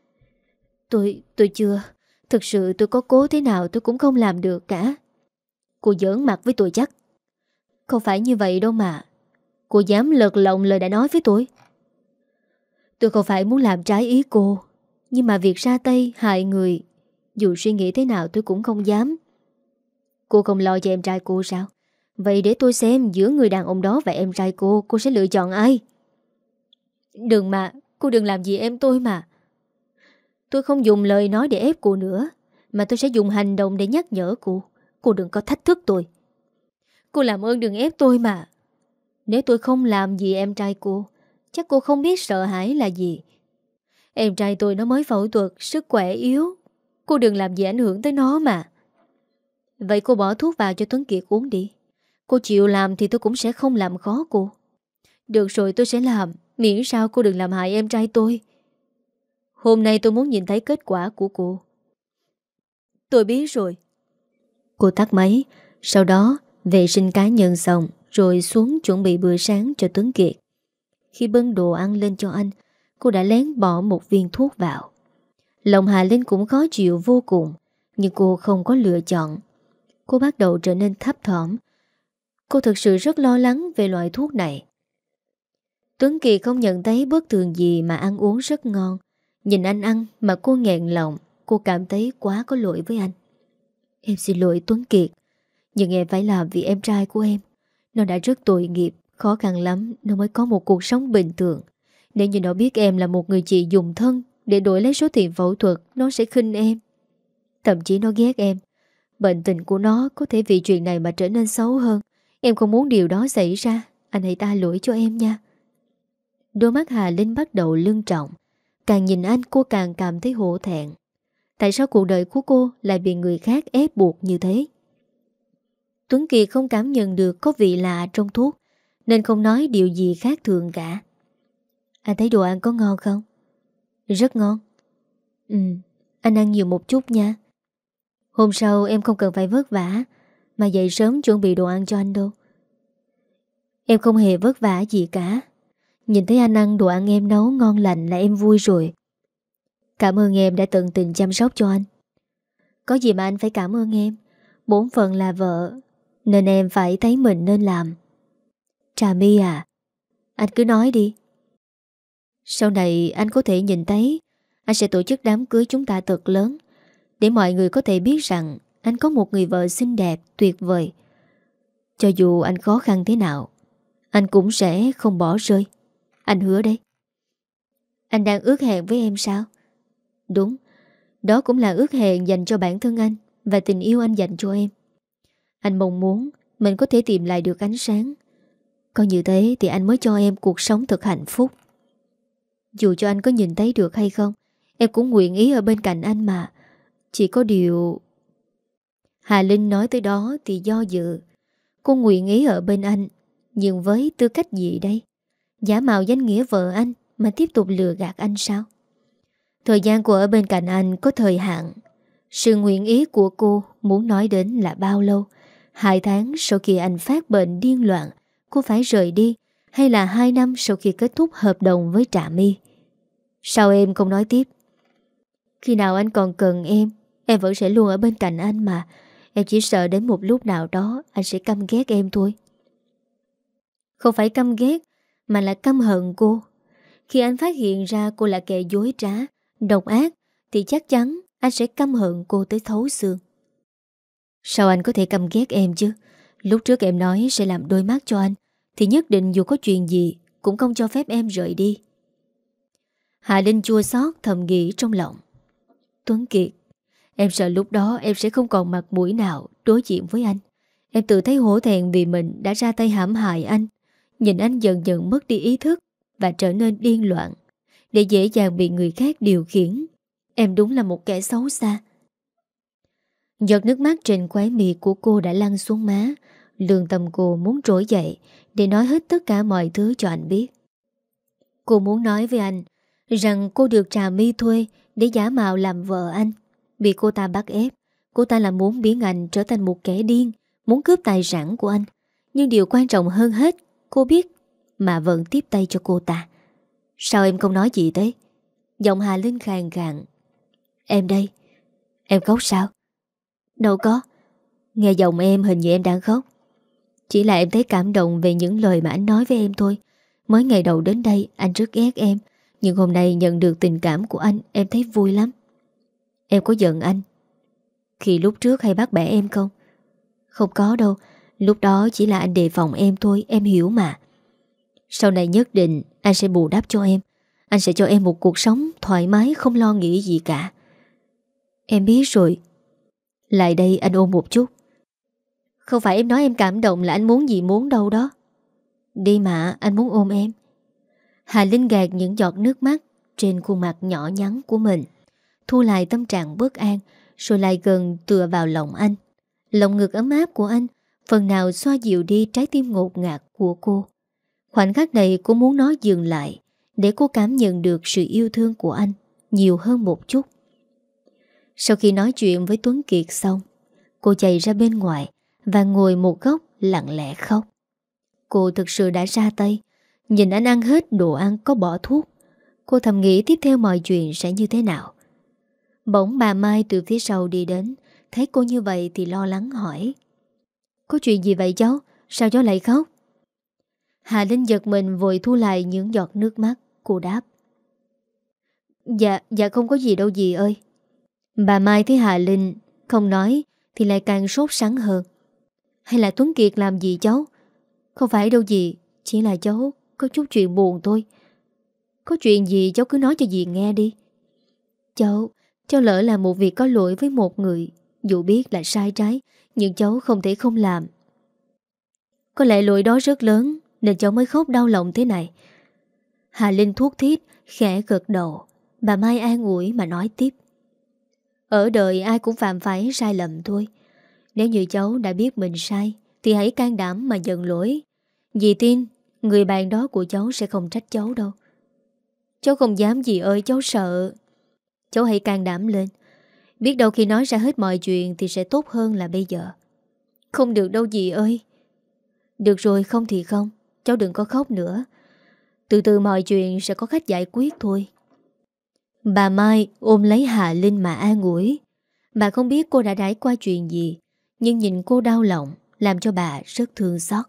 Tôi chưa. Thực sự tôi có cố thế nào tôi cũng không làm được cả. Cô giỡn mặt với tôi chắc. Không phải như vậy đâu mà. Cô dám lật lọng lời đã nói với tôi. Tôi không phải muốn làm trái ý cô, nhưng mà việc ra tay hại người, dù suy nghĩ thế nào tôi cũng không dám. Cô không lo cho em trai cô sao? Vậy để tôi xem giữa người đàn ông đó và em trai cô sẽ lựa chọn ai? Đừng mà, cô đừng làm gì em tôi mà. Tôi không dùng lời nói để ép cô nữa, mà tôi sẽ dùng hành động để nhắc nhở cô. Cô đừng có thách thức tôi. Cô làm ơn đừng ép tôi mà. Nếu tôi không làm gì em trai cô, chắc cô không biết sợ hãi là gì. Em trai tôi nó mới phẫu thuật, sức khỏe yếu. Cô đừng làm gì ảnh hưởng tới nó mà. Vậy cô bỏ thuốc vào cho Tuấn Kiệt uống đi. Cô chịu làm thì tôi cũng sẽ không làm khó cô. Được rồi, tôi sẽ làm, miễn sao cô đừng làm hại em trai tôi. Hôm nay tôi muốn nhìn thấy kết quả của cô. Tôi biết rồi. Cô tắt máy, sau đó vệ sinh cá nhân xong rồi xuống chuẩn bị bữa sáng cho Tuấn Kiệt. Khi bưng đồ ăn lên cho anh, cô đã lén bỏ một viên thuốc vào. Lòng Hà Linh cũng khó chịu vô cùng, nhưng cô không có lựa chọn. Cô bắt đầu trở nên thấp thỏm. Cô thực sự rất lo lắng về loại thuốc này. Tuấn Kiệt không nhận thấy bất thường gì mà ăn uống rất ngon. Nhìn anh ăn mà cô nghẹn lòng. Cô cảm thấy quá có lỗi với anh. Em xin lỗi Tuấn Kiệt, nhưng em phải làm vì em trai của em. Nó đã rất tội nghiệp, khó khăn lắm nó mới có một cuộc sống bình thường. Nếu như nó biết em là một người chị dùng thân để đổi lấy số tiền phẫu thuật, nó sẽ khinh em. Thậm chí nó ghét em. Bệnh tình của nó có thể vì chuyện này mà trở nên xấu hơn. Em không muốn điều đó xảy ra. Anh hãy tha lỗi cho em nha. Đôi mắt Hà Linh bắt đầu lưng trọng. Càng nhìn anh cô càng cảm thấy hổ thẹn. Tại sao cuộc đời của cô lại bị người khác ép buộc như thế? Tuấn Kiệt không cảm nhận được có vị lạ trong thuốc, nên không nói điều gì khác thường cả. Anh thấy đồ ăn có ngon không? Rất ngon. Anh ăn nhiều một chút nha. Hôm sau em không cần phải vất vả mà dậy sớm chuẩn bị đồ ăn cho anh đâu. Em không hề vất vả gì cả. Nhìn thấy anh ăn đồ ăn em nấu ngon lành là em vui rồi. Cảm ơn em đã tận tình chăm sóc cho anh. Có gì mà anh phải cảm ơn em. Bổn phận là vợ, nên em phải thấy mình nên làm. Trà My à, anh cứ nói đi. Sau này anh có thể nhìn thấy anh sẽ tổ chức đám cưới chúng ta thật lớn, để mọi người có thể biết rằng anh có một người vợ xinh đẹp, tuyệt vời. Cho dù anh khó khăn thế nào, anh cũng sẽ không bỏ rơi. Anh hứa đấy. Anh đang ước hẹn với em sao? Đúng. Đó cũng là ước hẹn dành cho bản thân anh và tình yêu anh dành cho em. Anh mong muốn mình có thể tìm lại được ánh sáng. Có như thế thì anh mới cho em cuộc sống thật hạnh phúc. Dù cho anh có nhìn thấy được hay không, em cũng nguyện ý ở bên cạnh anh mà. Chỉ có điều... Hà Linh nói tới đó thì do dự. Cô nguyện ý ở bên anh, nhưng với tư cách gì đây? Giả mạo danh nghĩa vợ anh mà tiếp tục lừa gạt anh sao? Thời gian cô ở bên cạnh anh có thời hạn. Sự nguyện ý của cô muốn nói đến là bao lâu? 2 tháng sau khi anh phát bệnh điên loạn, cô phải rời đi, hay là 2 năm sau khi kết thúc hợp đồng với Trà My? Sao em không nói tiếp? Khi nào anh còn cần em vẫn sẽ luôn ở bên cạnh anh mà. Em chỉ sợ đến một lúc nào đó anh sẽ căm ghét em thôi. Không phải căm ghét, mà là căm hận cô. Khi anh phát hiện ra cô là kẻ dối trá, độc ác, thì chắc chắn anh sẽ căm hận cô tới thấu xương. Sao anh có thể căm ghét em chứ? Lúc trước em nói sẽ làm đôi mắt cho anh, thì nhất định dù có chuyện gì cũng không cho phép em rời đi. Hạ Linh chua xót thầm nghĩ trong lòng. Tuấn Kiệt, em sợ lúc đó em sẽ không còn mặt mũi nào đối diện với anh. Em tự thấy hổ thẹn vì mình đã ra tay hãm hại anh. Nhìn anh dần dần mất đi ý thức và trở nên điên loạn, để dễ dàng bị người khác điều khiển. Em đúng là một kẻ xấu xa. Giọt nước mắt trên khóe mi của cô đã lăn xuống má. Lương tâm cô muốn trỗi dậy để nói hết tất cả mọi thứ cho anh biết. Cô muốn nói với anh rằng cô được Trà My thuê để giả mạo làm vợ anh. Bị cô ta bắt ép, cô ta là muốn biến anh trở thành một kẻ điên, muốn cướp tài sản của anh. Nhưng điều quan trọng hơn hết, cô biết mà vẫn tiếp tay cho cô ta. Sao em không nói gì thế? Giọng Hà Linh khàn khàn. Em đây. Em khóc sao? Đâu có. Nghe giọng em hình như em đang khóc. Chỉ là em thấy cảm động về những lời mà anh nói với em thôi. Mới ngày đầu đến đây anh rất ghét em, nhưng hôm nay nhận được tình cảm của anh, em thấy vui lắm. Em có giận anh khi lúc trước hay bắt bẻ em không? Không có đâu. Lúc đó chỉ là anh đề phòng em thôi, em hiểu mà. Sau này nhất định anh sẽ bù đắp cho em. Anh sẽ cho em một cuộc sống thoải mái, không lo nghĩ gì cả. Em biết rồi. Lại đây anh ôm một chút. Không phải em nói em cảm động là anh muốn gì muốn đâu đó. Đi mà, anh muốn ôm em. Hà Linh gạt những giọt nước mắt trên khuôn mặt nhỏ nhắn của mình, thu lại tâm trạng bất an, rồi lại gần tựa vào lòng anh. Lòng ngực ấm áp của anh phần nào xoa dịu đi trái tim ngột ngạt của cô. Khoảnh khắc này cô muốn nó dừng lại, để cô cảm nhận được sự yêu thương của anh nhiều hơn một chút. Sau khi nói chuyện với Tuấn Kiệt xong, cô chạy ra bên ngoài và ngồi một góc lặng lẽ khóc. Cô thực sự đã ra tay. Nhìn anh ăn hết đồ ăn có bỏ thuốc, cô thầm nghĩ tiếp theo mọi chuyện sẽ như thế nào. Bỗng bà Mai từ phía sau đi đến, thấy cô như vậy thì lo lắng hỏi. Có chuyện gì vậy cháu? Sao cháu lại khóc? Hà Linh giật mình vội thu lại những giọt nước mắt. Cô đáp: Dạ không có gì đâu dì ơi. Bà Mai thấy Hà Linh không nói thì lại càng sốt sắng hơn. Hay là Tuấn Kiệt làm gì cháu? Không phải đâu dì, chỉ là cháu có chút chuyện buồn thôi. Có chuyện gì cháu cứ nói cho dì nghe đi. Cháu lỡ làm một việc có lỗi với một người. Dù biết là sai trái, nhưng cháu không thể không làm. Có lẽ lỗi đó rất lớn nên cháu mới khóc đau lòng thế này. Hà Linh thuốc thít, khẽ gật đầu. Bà Mai an ủi mà nói tiếp: Ở đời ai cũng phạm phải sai lầm thôi. Nếu như cháu đã biết mình sai thì hãy can đảm mà nhận lỗi. Dì tin người bạn đó của cháu sẽ không trách cháu đâu. Cháu không dám dì ơi, cháu sợ. Cháu hãy can đảm lên. Biết đâu khi nói ra hết mọi chuyện thì sẽ tốt hơn là bây giờ. Không được đâu dì ơi. Được rồi, không thì không. Cháu đừng có khóc nữa. Từ từ mọi chuyện sẽ có cách giải quyết thôi. Bà Mai ôm lấy Hà Linh mà an ủi. Bà không biết cô đã trải qua chuyện gì, nhưng nhìn cô đau lòng làm cho bà rất thương xót.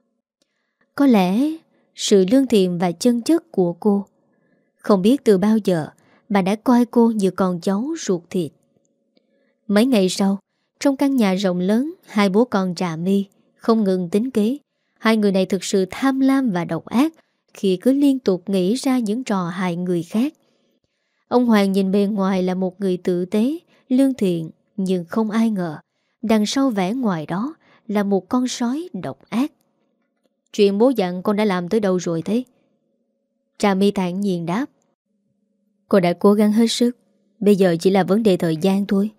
Có lẽ sự lương thiện và chân chất của cô. Không biết từ bao giờ bà đã coi cô như con cháu ruột thịt. Mấy ngày sau, trong căn nhà rộng lớn, hai bố con Trà My không ngừng tính kế. Hai người này thực sự tham lam và độc ác khi cứ liên tục nghĩ ra những trò hại người khác. Ông Hoàng nhìn bề ngoài là một người tử tế, lương thiện, nhưng không ai ngờ đằng sau vẻ ngoài đó là một con sói độc ác. Chuyện bố dặn con đã làm tới đâu rồi thế? Trà My thản nhiên đáp: Cô đã cố gắng hết sức. Bây giờ chỉ là vấn đề thời gian thôi.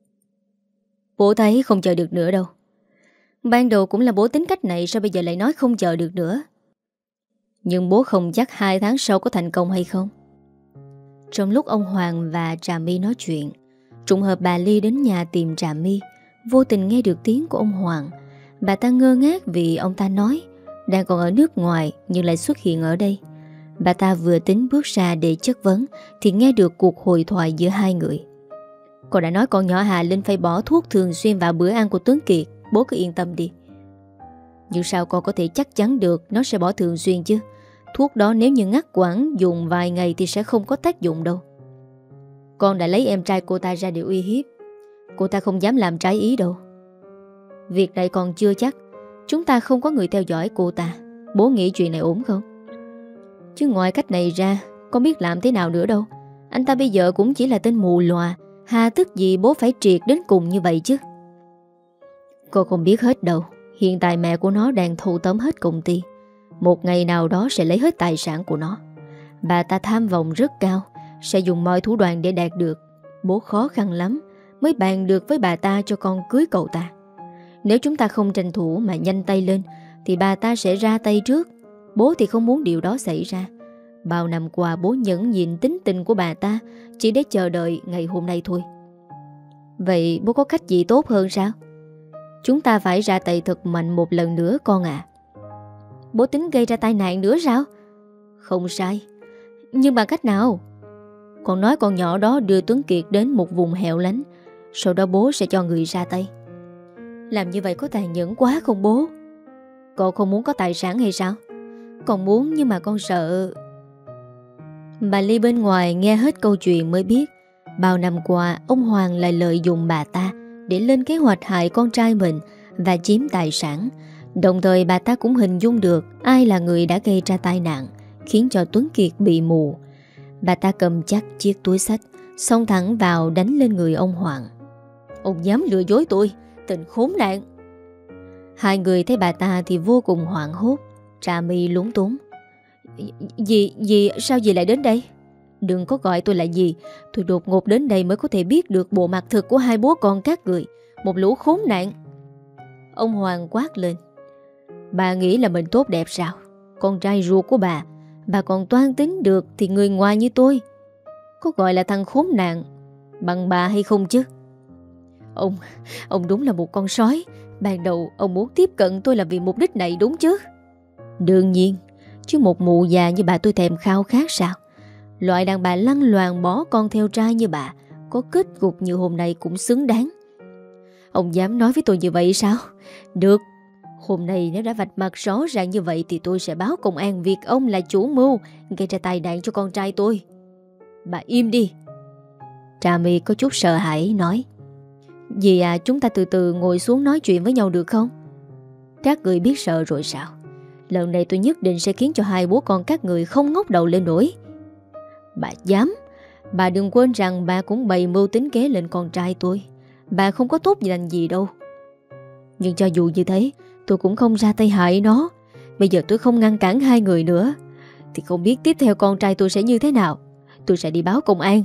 Bố thấy không chờ được nữa đâu. Ban đầu cũng là bố tính cách này, sao bây giờ lại nói không chờ được nữa? Nhưng bố không chắc 2 tháng sau có thành công hay không. Trong lúc ông Hoàng và Trà My nói chuyện, trùng hợp bà Ly đến nhà tìm Trà My. Vô tình nghe được tiếng của ông Hoàng. Bà ta ngơ ngác vì ông ta nói đang còn ở nước ngoài nhưng lại xuất hiện ở đây. Bà ta vừa tính bước ra để chất vấn thì nghe được cuộc hội thoại giữa hai người. Cô đã nói con nhỏ Hà Linh phải bỏ thuốc thường xuyên vào bữa ăn của Tuấn Kiệt. Bố cứ yên tâm đi. Nhưng sao con có thể chắc chắn được nó sẽ bỏ thường xuyên chứ? Thuốc đó nếu như ngắt quãng dùng vài ngày thì sẽ không có tác dụng đâu. Con đã lấy em trai cô ta ra để uy hiếp. Cô ta không dám làm trái ý đâu. Việc này còn chưa chắc. Chúng ta không có người theo dõi cô ta. Bố nghĩ chuyện này ổn không? Chứ ngoài cách này ra con biết làm thế nào nữa đâu. Anh ta bây giờ cũng chỉ là tên mù lòa. Hà tức gì bố phải triệt đến cùng như vậy chứ? Cô không biết hết đâu. Hiện tại mẹ của nó đang thâu tóm hết công ty. Một ngày nào đó sẽ lấy hết tài sản của nó. Bà ta tham vọng rất cao, sẽ dùng mọi thủ đoạn để đạt được. Bố khó khăn lắm mới bàn được với bà ta cho con cưới cậu ta. Nếu chúng ta không tranh thủ mà nhanh tay lên thì bà ta sẽ ra tay trước. Bố thì không muốn điều đó xảy ra. Bao năm qua bố nhẫn nhịn tính tình của bà ta chỉ để chờ đợi ngày hôm nay thôi. Vậy bố có cách gì tốt hơn sao? Chúng ta phải ra tay thật mạnh một lần nữa con ạ. Bố tính gây ra tai nạn nữa sao? Không sai. Nhưng bằng cách nào? Con nói con nhỏ đó đưa Tuấn Kiệt đến một vùng hẻo lánh, sau đó bố sẽ cho người ra tay. Làm như vậy có tàn nhẫn quá không bố? Con không muốn có tài sản hay sao? Con muốn nhưng mà con sợ. Bà Ly bên ngoài nghe hết câu chuyện mới biết bao năm qua ông Hoàng lại lợi dụng bà ta để lên kế hoạch hại con trai mình và chiếm tài sản. Đồng thời bà ta cũng hình dung được ai là người đã gây ra tai nạn khiến cho Tuấn Kiệt bị mù. Bà ta cầm chắc chiếc túi xách, xông thẳng vào đánh lên người ông Hoàng. Ông dám lừa dối tôi, tình khốn nạn. Hai người thấy bà ta thì vô cùng hoảng hốt. Trà My lúng túng. Dì sao dì lại đến đây? Đừng có gọi tôi là dì. Tôi đột ngột đến đây mới có thể biết được bộ mặt thực của hai bố con các người. Một lũ khốn nạn. Ông Hoàng quát lên. Bà nghĩ là mình tốt đẹp sao? Con trai ruột của bà còn toan tính được thì người ngoài như tôi có gọi là thằng khốn nạn bằng bà hay không chứ? Ông đúng là một con sói. Ban đầu ông muốn tiếp cận tôi là vì mục đích này đúng chứ? Đương nhiên. Chứ một mụ già như bà tôi thèm khao khát sao? Loại đàn bà lăng loàn bỏ con theo trai như bà có kết cục như hôm nay cũng xứng đáng. Ông dám nói với tôi như vậy sao? Được, Hôm nay nếu đã vạch mặt rõ ràng như vậy thì tôi sẽ báo công an việc ông là chủ mưu gây ra tai nạn cho con trai tôi. Bà im đi. Trà My có chút sợ hãi nói. Dì à, chúng ta từ từ ngồi xuống nói chuyện với nhau được không? Các người biết sợ rồi sao? Lần này tôi nhất định sẽ khiến cho hai bố con các người không ngóc đầu lên nổi. Bà dám? Bà đừng quên rằng bà cũng bày mưu tính kế lên con trai tôi. Bà không có tốt lành gì đâu. Nhưng cho dù như thế, tôi cũng không ra tay hại nó. Bây giờ tôi không ngăn cản hai người nữa thì không biết tiếp theo con trai tôi sẽ như thế nào. Tôi sẽ đi báo công an.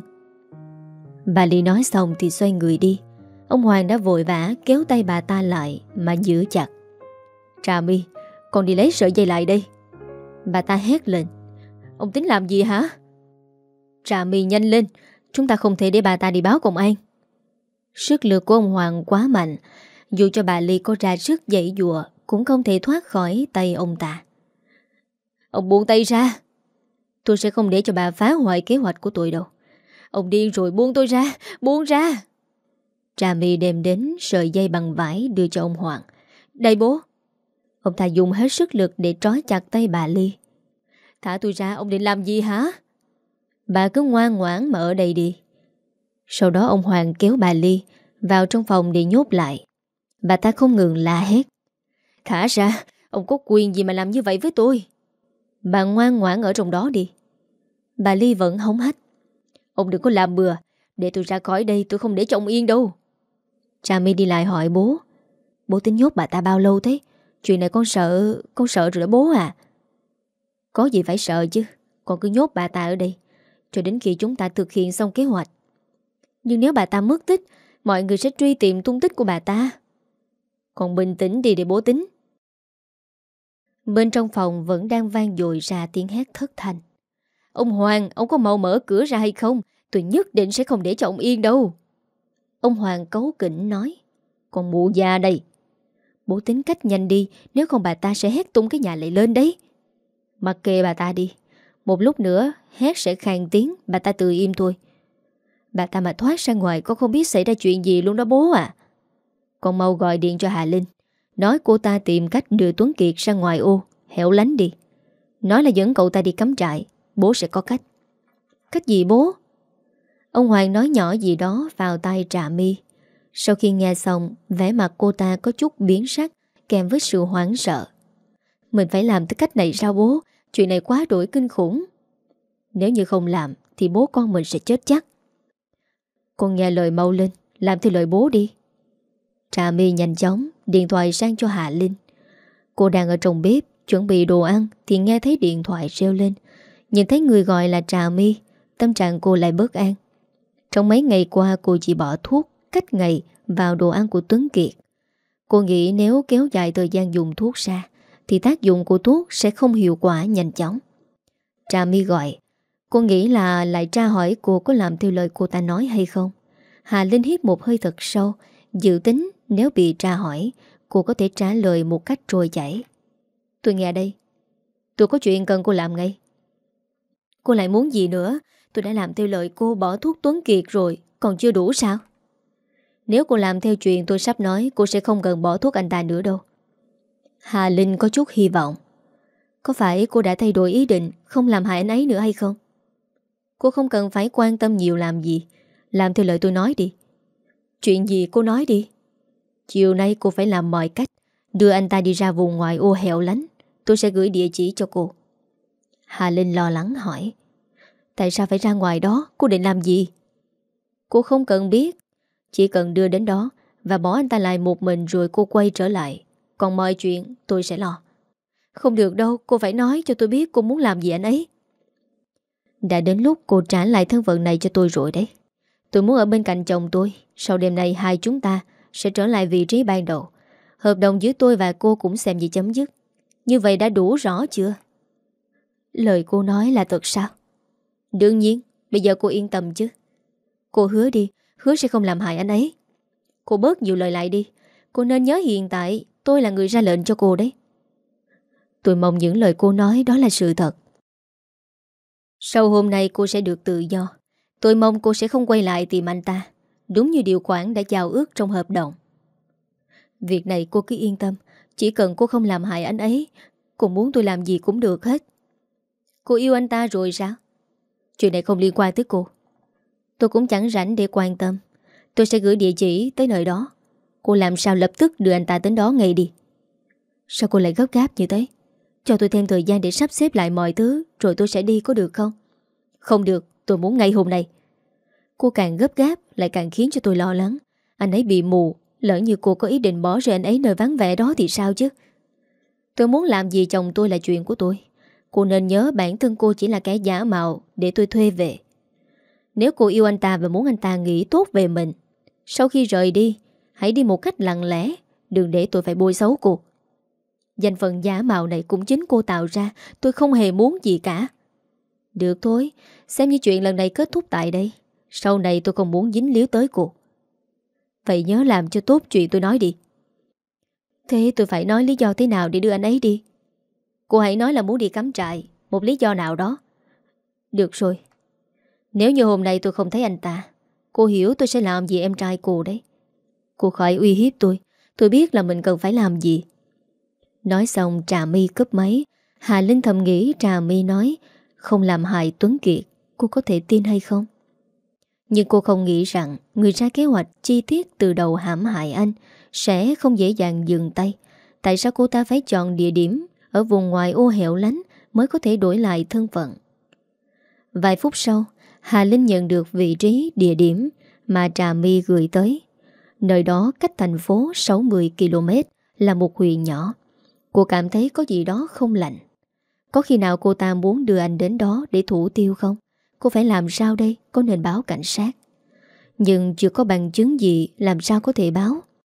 Bà Ly nói xong thì xoay người đi. Ông Hoàng đã vội vã kéo tay bà ta lại mà giữ chặt. Trà My, con đi lấy sợi dây lại đây. Bà ta hét lên. Ông tính làm gì hả? Trà My nhanh lên, chúng ta không thể để bà ta đi báo công an. Sức lực của ông Hoàng quá mạnh. Dù cho bà Ly có ra sức giãy giụa cũng không thể thoát khỏi tay ông ta. Ông buông tay ra. Tôi sẽ không để cho bà phá hoại kế hoạch của tôi đâu. Ông điên rồi, buông tôi ra. Buông ra. Trà My đem đến sợi dây bằng vải đưa cho ông Hoàng. Đây bố. Ông ta dùng hết sức lực để trói chặt tay bà Ly. Thả tôi ra, ông định làm gì hả? Bà cứ ngoan ngoãn mà ở đây đi. Sau đó ông Hoàng kéo bà Ly vào trong phòng để nhốt lại. Bà ta không ngừng la hét. Thả ra, ông có quyền gì mà làm như vậy với tôi? Bà ngoan ngoãn ở trong đó đi. Bà Ly vẫn hống hách. Ông đừng có làm bừa. Để tôi ra khỏi đây, tôi không để cho ông yên đâu. Trà My đi lại hỏi bố. Bố tính nhốt bà ta bao lâu thế? Chuyện này con sợ rồi đó bố à. Có gì phải sợ chứ. Con cứ nhốt bà ta ở đây cho đến khi chúng ta thực hiện xong kế hoạch. Nhưng nếu bà ta mất tích, mọi người sẽ truy tìm tung tích của bà ta. Con bình tĩnh đi để bố tính. Bên trong phòng vẫn đang vang dội ra tiếng hét thất thanh. Ông Hoàng, ông có mau mở cửa ra hay không? Tôi nhất định sẽ không để cho ông yên đâu. Ông Hoàng cáu kỉnh nói. Con mụ già đây. Bố tính cách nhanh đi, nếu không bà ta sẽ hét tung cái nhà lại lên đấy. Mặc kệ bà ta đi. Một lúc nữa hét sẽ khàn tiếng, bà ta tự im thôi. Bà ta mà thoát ra ngoài con không biết xảy ra chuyện gì luôn đó bố à. Con mau gọi điện cho Hà Linh, nói cô ta tìm cách đưa Tuấn Kiệt ra ngoài ô, hẻo lánh đi. Nói là dẫn cậu ta đi cắm trại, bố sẽ có cách. Cách gì bố? Ông Hoàng nói nhỏ gì đó vào tai Trà My. Sau khi nghe xong, vẻ mặt cô ta có chút biến sắc kèm với sự hoảng sợ. Mình phải làm tới cách này sao bố? Chuyện này quá đổi kinh khủng. Nếu như không làm thì bố con mình sẽ chết chắc. Con nghe lời mau lên, làm theo lời bố đi. Trà My nhanh chóng điện thoại sang cho Hạ Linh. Cô đang ở trong bếp chuẩn bị đồ ăn thì nghe thấy điện thoại reo lên. Nhìn thấy người gọi là Trà My, tâm trạng cô lại bất an. Trong mấy ngày qua cô chỉ bỏ thuốc cách ngày vào đồ ăn của Tuấn Kiệt. Cô nghĩ nếu kéo dài thời gian dùng thuốc ra thì tác dụng của thuốc sẽ không hiệu quả nhanh chóng. Trà My gọi. Cô nghĩ là lại tra hỏi cô có làm theo lời cô ta nói hay không. Hà Linh hít một hơi thật sâu, dự tính nếu bị tra hỏi cô có thể trả lời một cách trôi chảy. Tôi nghe đây. Tôi có chuyện cần cô làm ngay. Cô lại muốn gì nữa? Tôi đã làm theo lời cô bỏ thuốc Tuấn Kiệt rồi, còn chưa đủ sao? Nếu cô làm theo chuyện tôi sắp nói, cô sẽ không cần bỏ thuốc anh ta nữa đâu. Hà Linh có chút hy vọng. Có phải cô đã thay đổi ý định không làm hại anh ấy nữa hay không? Cô không cần phải quan tâm nhiều làm gì. Làm theo lời tôi nói đi. Chuyện gì cô nói đi. Chiều nay cô phải làm mọi cách đưa anh ta đi ra vùng ngoại ô hẻo lánh. Tôi sẽ gửi địa chỉ cho cô. Hà Linh lo lắng hỏi. Tại sao phải ra ngoài đó? Cô định làm gì? Cô không cần biết. Chỉ cần đưa đến đó và bỏ anh ta lại một mình rồi cô quay trở lại. Còn mọi chuyện tôi sẽ lo. Không được đâu, cô phải nói cho tôi biết cô muốn làm gì anh ấy. Đã đến lúc cô trả lại thân phận này cho tôi rồi đấy. Tôi muốn ở bên cạnh chồng tôi. Sau đêm nay hai chúng ta sẽ trở lại vị trí ban đầu. Hợp đồng giữa tôi và cô cũng xem như chấm dứt. Như vậy đã đủ rõ chưa? Lời cô nói là thật sao? Đương nhiên, bây giờ cô yên tâm chứ. Cô hứa đi, hứa sẽ không làm hại anh ấy. Cô bớt nhiều lời lại đi. Cô nên nhớ hiện tại tôi là người ra lệnh cho cô đấy. Tôi mong những lời cô nói đó là sự thật. Sau hôm nay cô sẽ được tự do. Tôi mong cô sẽ không quay lại tìm anh ta, đúng như điều khoản đã chào ước trong hợp đồng. Việc này cô cứ yên tâm. Chỉ cần cô không làm hại anh ấy, cô muốn tôi làm gì cũng được hết. Cô yêu anh ta rồi sao? Chuyện này không liên quan tới cô. Tôi cũng chẳng rảnh để quan tâm. Tôi sẽ gửi địa chỉ tới nơi đó. Cô làm sao lập tức đưa anh ta đến đó ngay đi. Sao cô lại gấp gáp như thế? Cho tôi thêm thời gian để sắp xếp lại mọi thứ, rồi tôi sẽ đi, có được không? Không được, tôi muốn ngay hôm nay. Cô càng gấp gáp lại càng khiến cho tôi lo lắng. Anh ấy bị mù, lỡ như cô có ý định bỏ rơi anh ấy nơi vắng vẻ đó thì sao chứ? Tôi muốn làm gì chồng tôi là chuyện của tôi. Cô nên nhớ bản thân cô chỉ là kẻ giả mạo để tôi thuê về. Nếu cô yêu anh ta và muốn anh ta nghĩ tốt về mình, sau khi rời đi, hãy đi một cách lặng lẽ, đừng để tôi phải bôi xấu cô. Danh phận giả mạo này cũng chính cô tạo ra, tôi không hề muốn gì cả. Được thôi, xem như chuyện lần này kết thúc tại đây. Sau này tôi không muốn dính líu tới cô. Vậy nhớ làm cho tốt chuyện tôi nói đi. Thế tôi phải nói lý do thế nào để đưa anh ấy đi? Cô hãy nói là muốn đi cắm trại, một lý do nào đó. Được rồi. Nếu như hôm nay tôi không thấy anh ta, cô hiểu tôi sẽ làm gì em trai cô đấy. Cô khỏi uy hiếp tôi biết là mình cần phải làm gì. Nói xong Trà My cúp máy. Hà Linh thầm nghĩ Trà My nói không làm hại Tuấn Kiệt, cô có thể tin hay không? Nhưng cô không nghĩ rằng người ra kế hoạch chi tiết từ đầu hãm hại anh sẽ không dễ dàng dừng tay. Tại sao cô ta phải chọn địa điểm ở vùng ngoài ô hẻo lánh mới có thể đổi lại thân phận? Vài phút sau, Hà Linh nhận được vị trí địa điểm mà Trà My gửi tới. Nơi đó cách thành phố 60 km, là một huyện nhỏ. Cô cảm thấy có gì đó không lành. Có khi nào cô ta muốn đưa anh đến đó để thủ tiêu không? Cô phải làm sao đây? Có nên báo cảnh sát? Nhưng chưa có bằng chứng gì, làm sao có thể báo?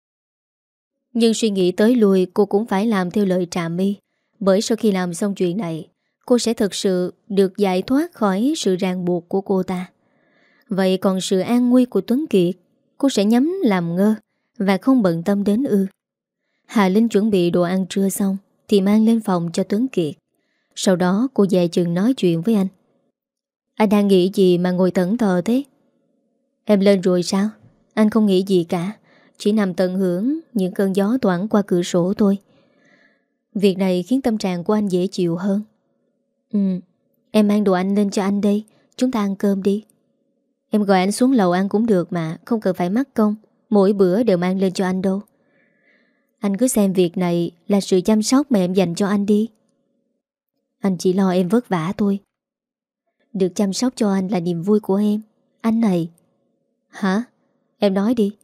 Nhưng suy nghĩ tới lui, cô cũng phải làm theo lời Trà My. Bởi sau khi làm xong chuyện này, cô sẽ thực sự được giải thoát khỏi sự ràng buộc của cô ta. Vậy còn sự an nguy của Tuấn Kiệt, cô sẽ nhắm làm ngơ và không bận tâm đến ư? Hà Linh chuẩn bị đồ ăn trưa xong thì mang lên phòng cho Tuấn Kiệt. Sau đó cô dè chừng nói chuyện với anh. Anh đang nghĩ gì mà ngồi thẫn thờ thế? Em lên rồi sao? Anh không nghĩ gì cả, chỉ nằm tận hưởng những cơn gió thoảng qua cửa sổ thôi. Việc này khiến tâm trạng của anh dễ chịu hơn. Em mang đồ ăn lên cho anh đây, chúng ta ăn cơm đi. Em gọi anh xuống lầu ăn cũng được mà, không cần phải mắc công mỗi bữa đều mang lên cho anh đâu. Anh cứ xem việc này là sự chăm sóc mà em dành cho anh đi. Anh chỉ lo em vất vả thôi. Được chăm sóc cho anh là niềm vui của em. Anh này. Hả? Em nói đi.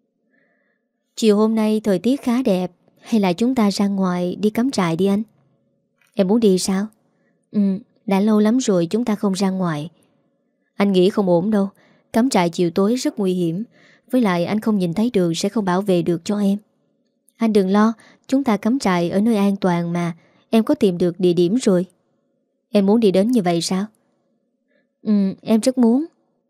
Chiều hôm nay thời tiết khá đẹp, hay là chúng ta ra ngoài đi cắm trại đi anh? Em muốn đi sao? Đã lâu lắm rồi chúng ta không ra ngoài. Anh nghĩ không ổn đâu. Cắm trại chiều tối rất nguy hiểm. Với lại anh không nhìn thấy đường sẽ không bảo vệ được cho em. Anh đừng lo, chúng ta cắm trại ở nơi an toàn mà. Em có tìm được địa điểm rồi. Em muốn đi đến như vậy sao? Em rất muốn.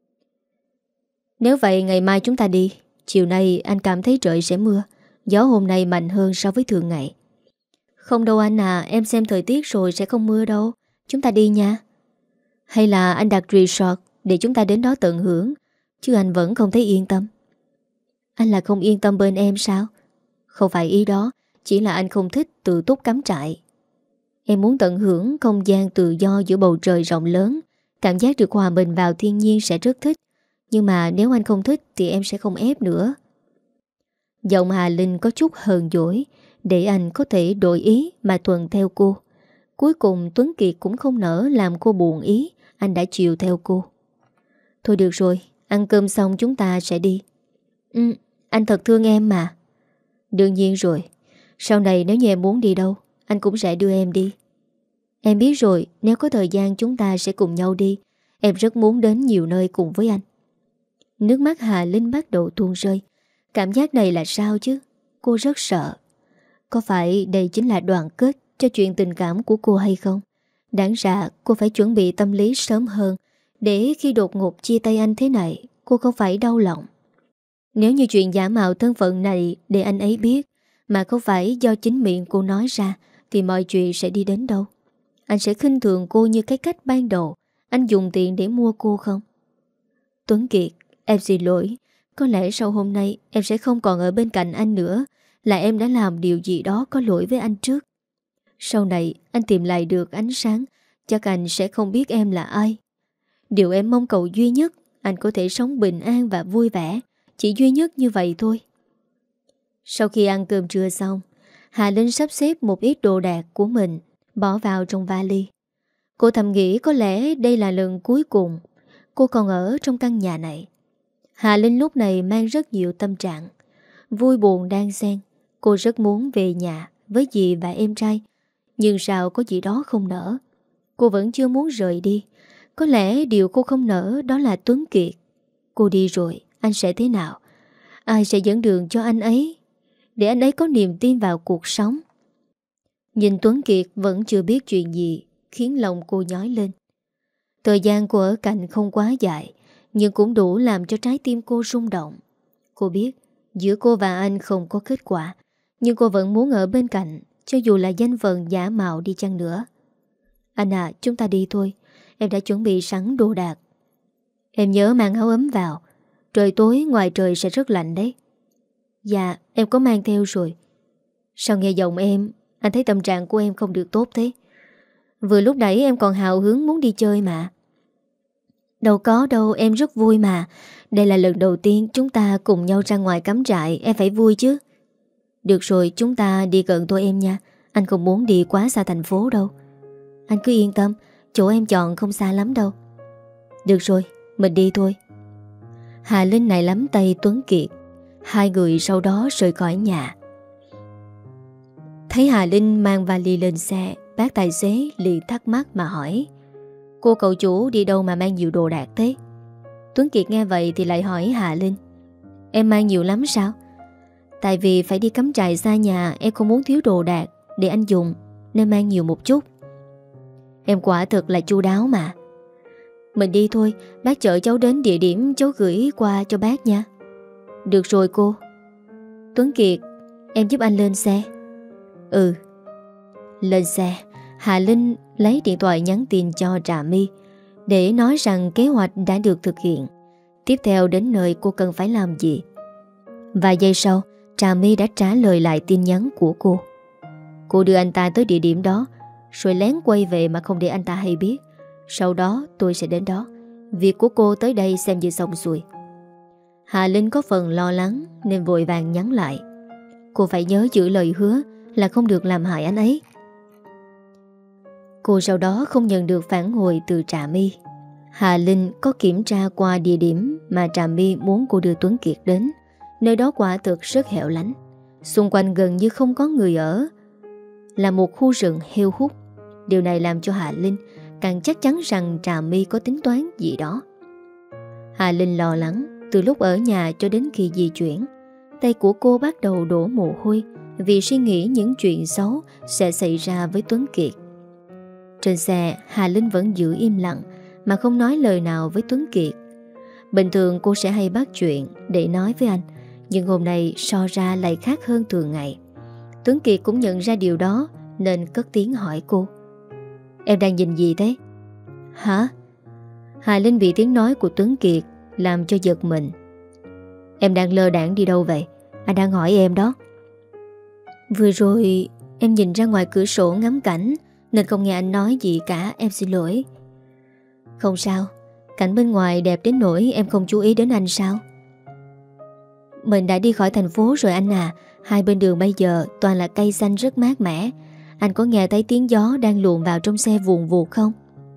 Nếu vậy ngày mai chúng ta đi. Chiều nay anh cảm thấy trời sẽ mưa. Gió hôm nay mạnh hơn so với thường ngày. Không đâu anh à, em xem thời tiết rồi sẽ không mưa đâu. Chúng ta đi nha. Hay là anh đặt resort để chúng ta đến đó tận hưởng. Chứ anh vẫn không thấy yên tâm. Anh là không yên tâm bên em sao? Không phải ý đó, chỉ là anh không thích tự túc cắm trại. Em muốn tận hưởng không gian tự do giữa bầu trời rộng lớn. Cảm giác được hòa mình vào thiên nhiên sẽ rất thích. Nhưng mà nếu anh không thích thì em sẽ không ép nữa. Giọng Hà Linh có chút hờn dỗi, để anh có thể đổi ý mà thuận theo cô. Cuối cùng Tuấn Kiệt cũng không nỡ làm cô buồn ý. Anh đã chiều theo cô. Thôi được rồi, ăn cơm xong chúng ta sẽ đi. Anh thật thương em mà. Đương nhiên rồi. Sau này nếu như em muốn đi đâu, anh cũng sẽ đưa em đi. Em biết rồi, nếu có thời gian chúng ta sẽ cùng nhau đi. Em rất muốn đến nhiều nơi cùng với anh. Nước mắt Hà Linh bắt đầu tuôn rơi. Cảm giác này là sao chứ? Cô rất sợ. Có phải đây chính là đoạn kết cho chuyện tình cảm của cô hay không? Đáng ra cô phải chuẩn bị tâm lý sớm hơn, để khi đột ngột chia tay anh thế này, cô không phải đau lòng. Nếu như chuyện giả mạo thân phận này để anh ấy biết, mà không phải do chính miệng cô nói ra, thì mọi chuyện sẽ đi đến đâu? Anh sẽ khinh thường cô như cái cách ban đầu anh dùng tiền để mua cô không? Tuấn Kiệt, em xin lỗi. Có lẽ sau hôm nay em sẽ không còn ở bên cạnh anh nữa. là em đã làm điều gì đó có lỗi với anh trước. Sau này anh tìm lại được ánh sáng, chắc anh sẽ không biết em là ai. Điều em mong cầu duy nhất, anh có thể sống bình an và vui vẻ. Chỉ duy nhất như vậy thôi. Sau khi ăn cơm trưa xong, Hà Linh sắp xếp một ít đồ đạc của mình bỏ vào trong vali. Cô thầm nghĩ có lẽ đây là lần cuối cùng cô còn ở trong căn nhà này. Hà Linh lúc này mang rất nhiều tâm trạng, vui buồn đan xen. Cô rất muốn về nhà với dì và em trai, nhưng sao có gì đó không nỡ. Cô vẫn chưa muốn rời đi. Có lẽ điều cô không nỡ đó là Tuấn Kiệt. Cô đi rồi, anh sẽ thế nào? Ai sẽ dẫn đường cho anh ấy, để anh ấy có niềm tin vào cuộc sống? Nhìn Tuấn Kiệt vẫn chưa biết chuyện gì khiến lòng cô nhói lên. Thời gian cô ở cạnh không quá dài, nhưng cũng đủ làm cho trái tim cô rung động. Cô biết giữa cô và anh không có kết quả, nhưng cô vẫn muốn ở bên cạnh, cho dù là danh phận giả mạo đi chăng nữa. Anh à, chúng ta đi thôi. Em đã chuẩn bị sẵn đồ đạc. Em nhớ mang áo ấm vào. Trời tối ngoài trời sẽ rất lạnh đấy. Dạ, em có mang theo rồi. Sao nghe giọng em, anh thấy tâm trạng của em không được tốt thế? Vừa lúc nãy em còn hào hứng muốn đi chơi mà. Đâu có đâu, em rất vui mà. Đây là lần đầu tiên chúng ta cùng nhau ra ngoài cắm trại, em phải vui chứ. Được rồi, chúng ta đi gần thôi em nha. Anh không muốn đi quá xa thành phố đâu. Anh cứ yên tâm, chỗ em chọn không xa lắm đâu. Được rồi, mình đi thôi. Hà Linh này nắm tay Tuấn Kiệt. Hai người sau đó rời khỏi nhà. Thấy Hà Linh mang vali lên xe, bác tài xế liền thắc mắc mà hỏi: Cô cậu chủ đi đâu mà mang nhiều đồ đạc thế? Tuấn Kiệt nghe vậy thì lại hỏi Hà Linh: Em mang nhiều lắm sao? Tại vì phải đi cắm trại xa nhà, em không muốn thiếu đồ đạc để anh dùng, nên mang nhiều một chút. Em quả thật là chu đáo mà. Mình đi thôi, bác chở cháu đến địa điểm cháu gửi qua cho bác nha. Được rồi cô. Tuấn Kiệt, em giúp anh lên xe. Ừ. Lên xe, Hà Linh lấy điện thoại nhắn tin cho Trà My để nói rằng kế hoạch đã được thực hiện. Tiếp theo đến nơi cô cần phải làm gì. Vài giây sau, Trà My đã trả lời lại tin nhắn của cô. Cô đưa anh ta tới địa điểm đó, rồi lén quay về mà không để anh ta hay biết. Sau đó tôi sẽ đến đó. Việc của cô tới đây xem như xong xuôi. Hà Linh có phần lo lắng nên vội vàng nhắn lại. Cô phải nhớ giữ lời hứa là không được làm hại anh ấy. Cô sau đó không nhận được phản hồi từ Trà My. Hà Linh có kiểm tra qua địa điểm mà Trà My muốn cô đưa Tuấn Kiệt đến. Nơi đó quả thực rất hẻo lánh, xung quanh gần như không có người ở, là một khu rừng heo hút. Điều này làm cho Hà Linh càng chắc chắn rằng Trà My có tính toán gì đó. Hà Linh lo lắng từ lúc ở nhà cho đến khi di chuyển. Tay của cô bắt đầu đổ mồ hôi vì suy nghĩ những chuyện xấu sẽ xảy ra với Tuấn Kiệt. Trên xe, Hà Linh vẫn giữ im lặng mà không nói lời nào với Tuấn Kiệt. Bình thường cô sẽ hay bắt chuyện để nói với anh, nhưng hôm nay so ra lại khác hơn thường ngày. Tuấn Kiệt cũng nhận ra điều đó nên cất tiếng hỏi cô: Em đang nhìn gì thế? Hả? Hà Linh bị tiếng nói của Tuấn Kiệt làm cho giật mình. Em đang lơ đãng đi đâu vậy? Anh đang hỏi em đó. Vừa rồi em nhìn ra ngoài cửa sổ ngắm cảnh nên không nghe anh nói gì cả, em xin lỗi. Không sao, cảnh bên ngoài đẹp đến nỗi em không chú ý đến anh sao? Mình đã đi khỏi thành phố rồi anh à. Hai bên đường bây giờ toàn là cây xanh rất mát mẻ. Anh có nghe thấy tiếng gió đang luồn vào trong xe vùn vụt không?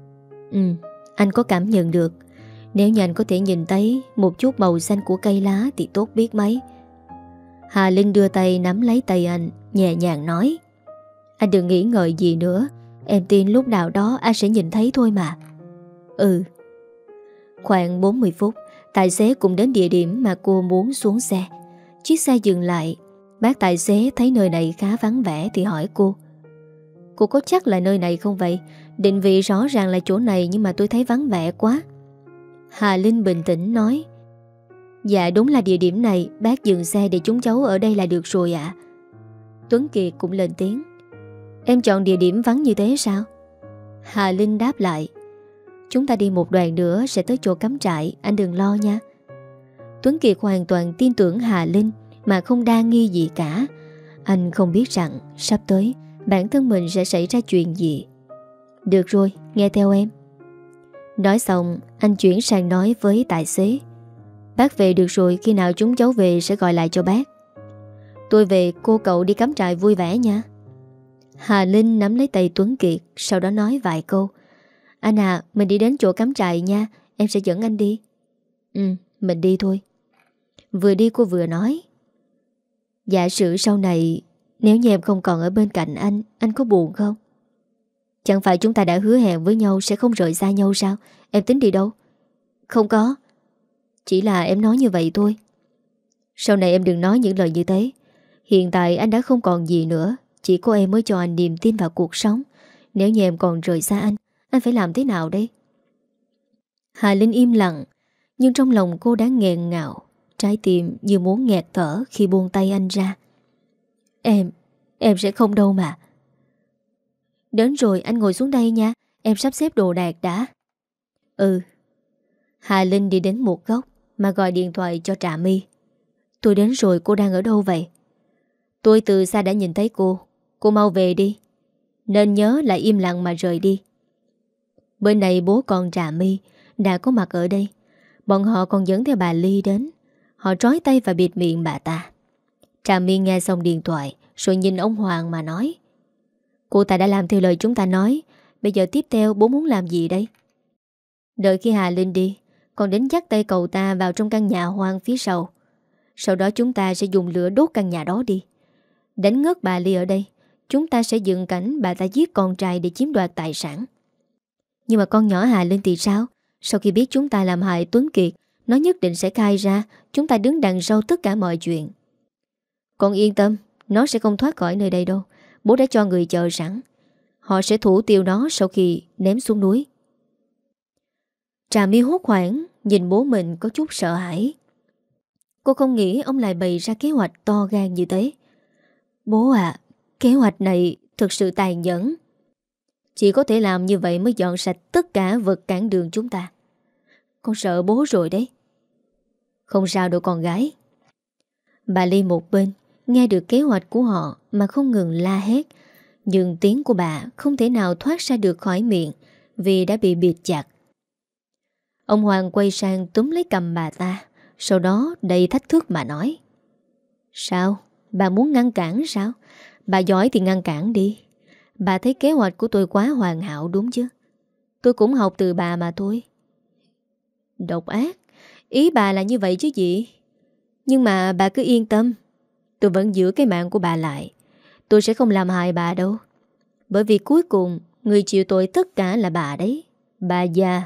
Anh có cảm nhận được. Nếu như anh có thể nhìn thấy một chút màu xanh của cây lá thì tốt biết mấy. Hà Linh đưa tay nắm lấy tay anh, nhẹ nhàng nói: Anh đừng nghĩ ngợi gì nữa. Em tin lúc nào đó anh sẽ nhìn thấy thôi mà. Ừ. Khoảng 40 phút, tài xế cũng đến địa điểm mà cô muốn xuống xe. Chiếc xe dừng lại. Bác tài xế thấy nơi này khá vắng vẻ thì hỏi cô: Cô có chắc là nơi này không vậy? Định vị rõ ràng là chỗ này nhưng mà tôi thấy vắng vẻ quá. Hà Linh bình tĩnh nói: Dạ đúng là địa điểm này. Bác dừng xe để chúng cháu ở đây là được rồi ạ. Tuấn Kiệt cũng lên tiếng: Em chọn địa điểm vắng như thế sao? Hà Linh đáp lại: Chúng ta đi một đoạn nữa sẽ tới chỗ cắm trại, anh đừng lo nha. Tuấn Kiệt hoàn toàn tin tưởng Hà Linh mà không đa nghi gì cả. Anh không biết rằng sắp tới bản thân mình sẽ xảy ra chuyện gì. Được rồi, nghe theo em. Nói xong, anh chuyển sang nói với tài xế. Bác về được rồi, khi nào chúng cháu về sẽ gọi lại cho bác. Tôi về, cô cậu đi cắm trại vui vẻ nha. Hà Linh nắm lấy tay Tuấn Kiệt, sau đó nói vài câu. Anh à, mình đi đến chỗ cắm trại nha, em sẽ dẫn anh đi. Mình đi thôi. Vừa đi cô vừa nói. Giả sử sau này, nếu như em không còn ở bên cạnh anh có buồn không? Chẳng phải chúng ta đã hứa hẹn với nhau sẽ không rời xa nhau sao? Em tính đi đâu? Không có. Chỉ là em nói như vậy thôi. Sau này em đừng nói những lời như thế. Hiện tại anh đã không còn gì nữa. Chỉ có em mới cho anh niềm tin vào cuộc sống. Nếu như em còn rời xa anh phải làm thế nào đây? Hà Linh im lặng, nhưng trong lòng cô đã nghẹn ngào. Trái tim như muốn nghẹt thở khi buông tay anh ra. Em sẽ không đâu mà. Đến rồi, anh ngồi xuống đây nha. Em sắp xếp đồ đạc đã. Ừ. Hà Linh đi đến một góc mà gọi điện thoại cho Trà My. Tôi đến rồi, cô đang ở đâu vậy? Tôi từ xa đã nhìn thấy cô. Cô mau về đi. Nên nhớ là im lặng mà rời đi. Bên này bố con Trà My đã có mặt ở đây. Bọn họ còn dẫn theo bà Ly đến. Họ trói tay và bịt miệng bà ta. Trà My nghe xong điện thoại rồi nhìn ông Hoàng mà nói. Cô ta đã làm theo lời chúng ta nói. Bây giờ tiếp theo bố muốn làm gì đây? Đợi khi Hà Linh đi, còn đến dắt tay cậu ta vào trong căn nhà hoang phía sau. Sau đó chúng ta sẽ dùng lửa đốt căn nhà đó đi. Đánh ngất bà Ly ở đây. Chúng ta sẽ dựng cảnh bà ta giết con trai để chiếm đoạt tài sản. Nhưng mà con nhỏ Hà Linh thì sao? Sau khi biết chúng ta làm hại Tuấn Kiệt, nó nhất định sẽ khai ra. Chúng ta đứng đằng sau tất cả mọi chuyện. Con yên tâm, nó sẽ không thoát khỏi nơi đây đâu. Bố đã cho người chờ sẵn. Họ sẽ thủ tiêu nó sau khi ném xuống núi. Trà My hốt hoảng, nhìn bố mình có chút sợ hãi. Cô không nghĩ ông lại bày ra kế hoạch to gan như thế. Bố à, kế hoạch này thực sự tàn nhẫn. Chỉ có thể làm như vậy mới dọn sạch tất cả vật cản đường chúng ta. Con sợ bố rồi đấy. Không sao đâu con gái. Bà Ly một bên nghe được kế hoạch của họ mà không ngừng la hét. Nhưng tiếng của bà không thể nào thoát ra được khỏi miệng vì đã bị bịt chặt. Ông Hoàng quay sang túm lấy cầm bà ta, sau đó đầy thách thức mà nói. Sao? Bà muốn ngăn cản sao? Bà giỏi thì ngăn cản đi. Bà thấy kế hoạch của tôi quá hoàn hảo đúng chứ? Tôi cũng học từ bà mà thôi. Độc ác. Ý bà là như vậy chứ gì? Nhưng mà bà cứ yên tâm. Tôi vẫn giữ cái mạng của bà lại. Tôi sẽ không làm hại bà đâu. Bởi vì cuối cùng người chịu tội tất cả là bà đấy. Bà già.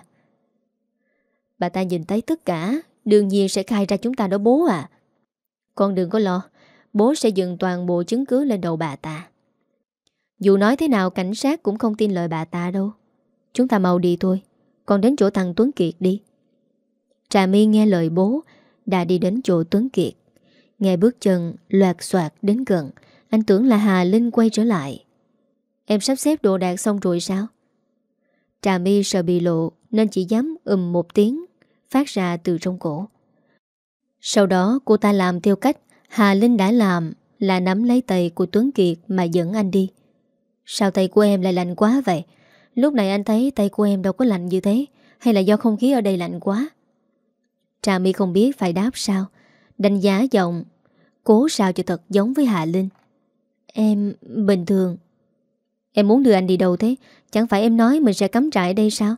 Bà ta nhìn thấy tất cả, đương nhiên sẽ khai ra chúng ta đó bố à. Con đừng có lo. Bố sẽ dựng toàn bộ chứng cứ lên đầu bà ta. Dù nói thế nào cảnh sát cũng không tin lời bà ta đâu. Chúng ta mau đi thôi. Con đến chỗ thằng Tuấn Kiệt đi. Trà My nghe lời bố, đã đi đến chỗ Tuấn Kiệt. Nghe bước chân loạt soạt đến gần, anh tưởng là Hà Linh quay trở lại. Em sắp xếp đồ đạc xong rồi sao? Trà My sợ bị lộ nên chỉ dám một tiếng phát ra từ trong cổ. Sau đó cô ta làm theo cách Hà Linh đã làm, là nắm lấy tay của Tuấn Kiệt mà dẫn anh đi. Sao tay của em lại lạnh quá vậy? Lúc này anh thấy tay của em đâu có lạnh như thế. Hay là do không khí ở đây lạnh quá? Trà My không biết phải đáp sao, đánh giá giọng cố sao cho thật giống với Hà Linh. Em bình thường. Em muốn đưa anh đi đâu thế? Chẳng phải em nói mình sẽ cắm trại ở đây sao?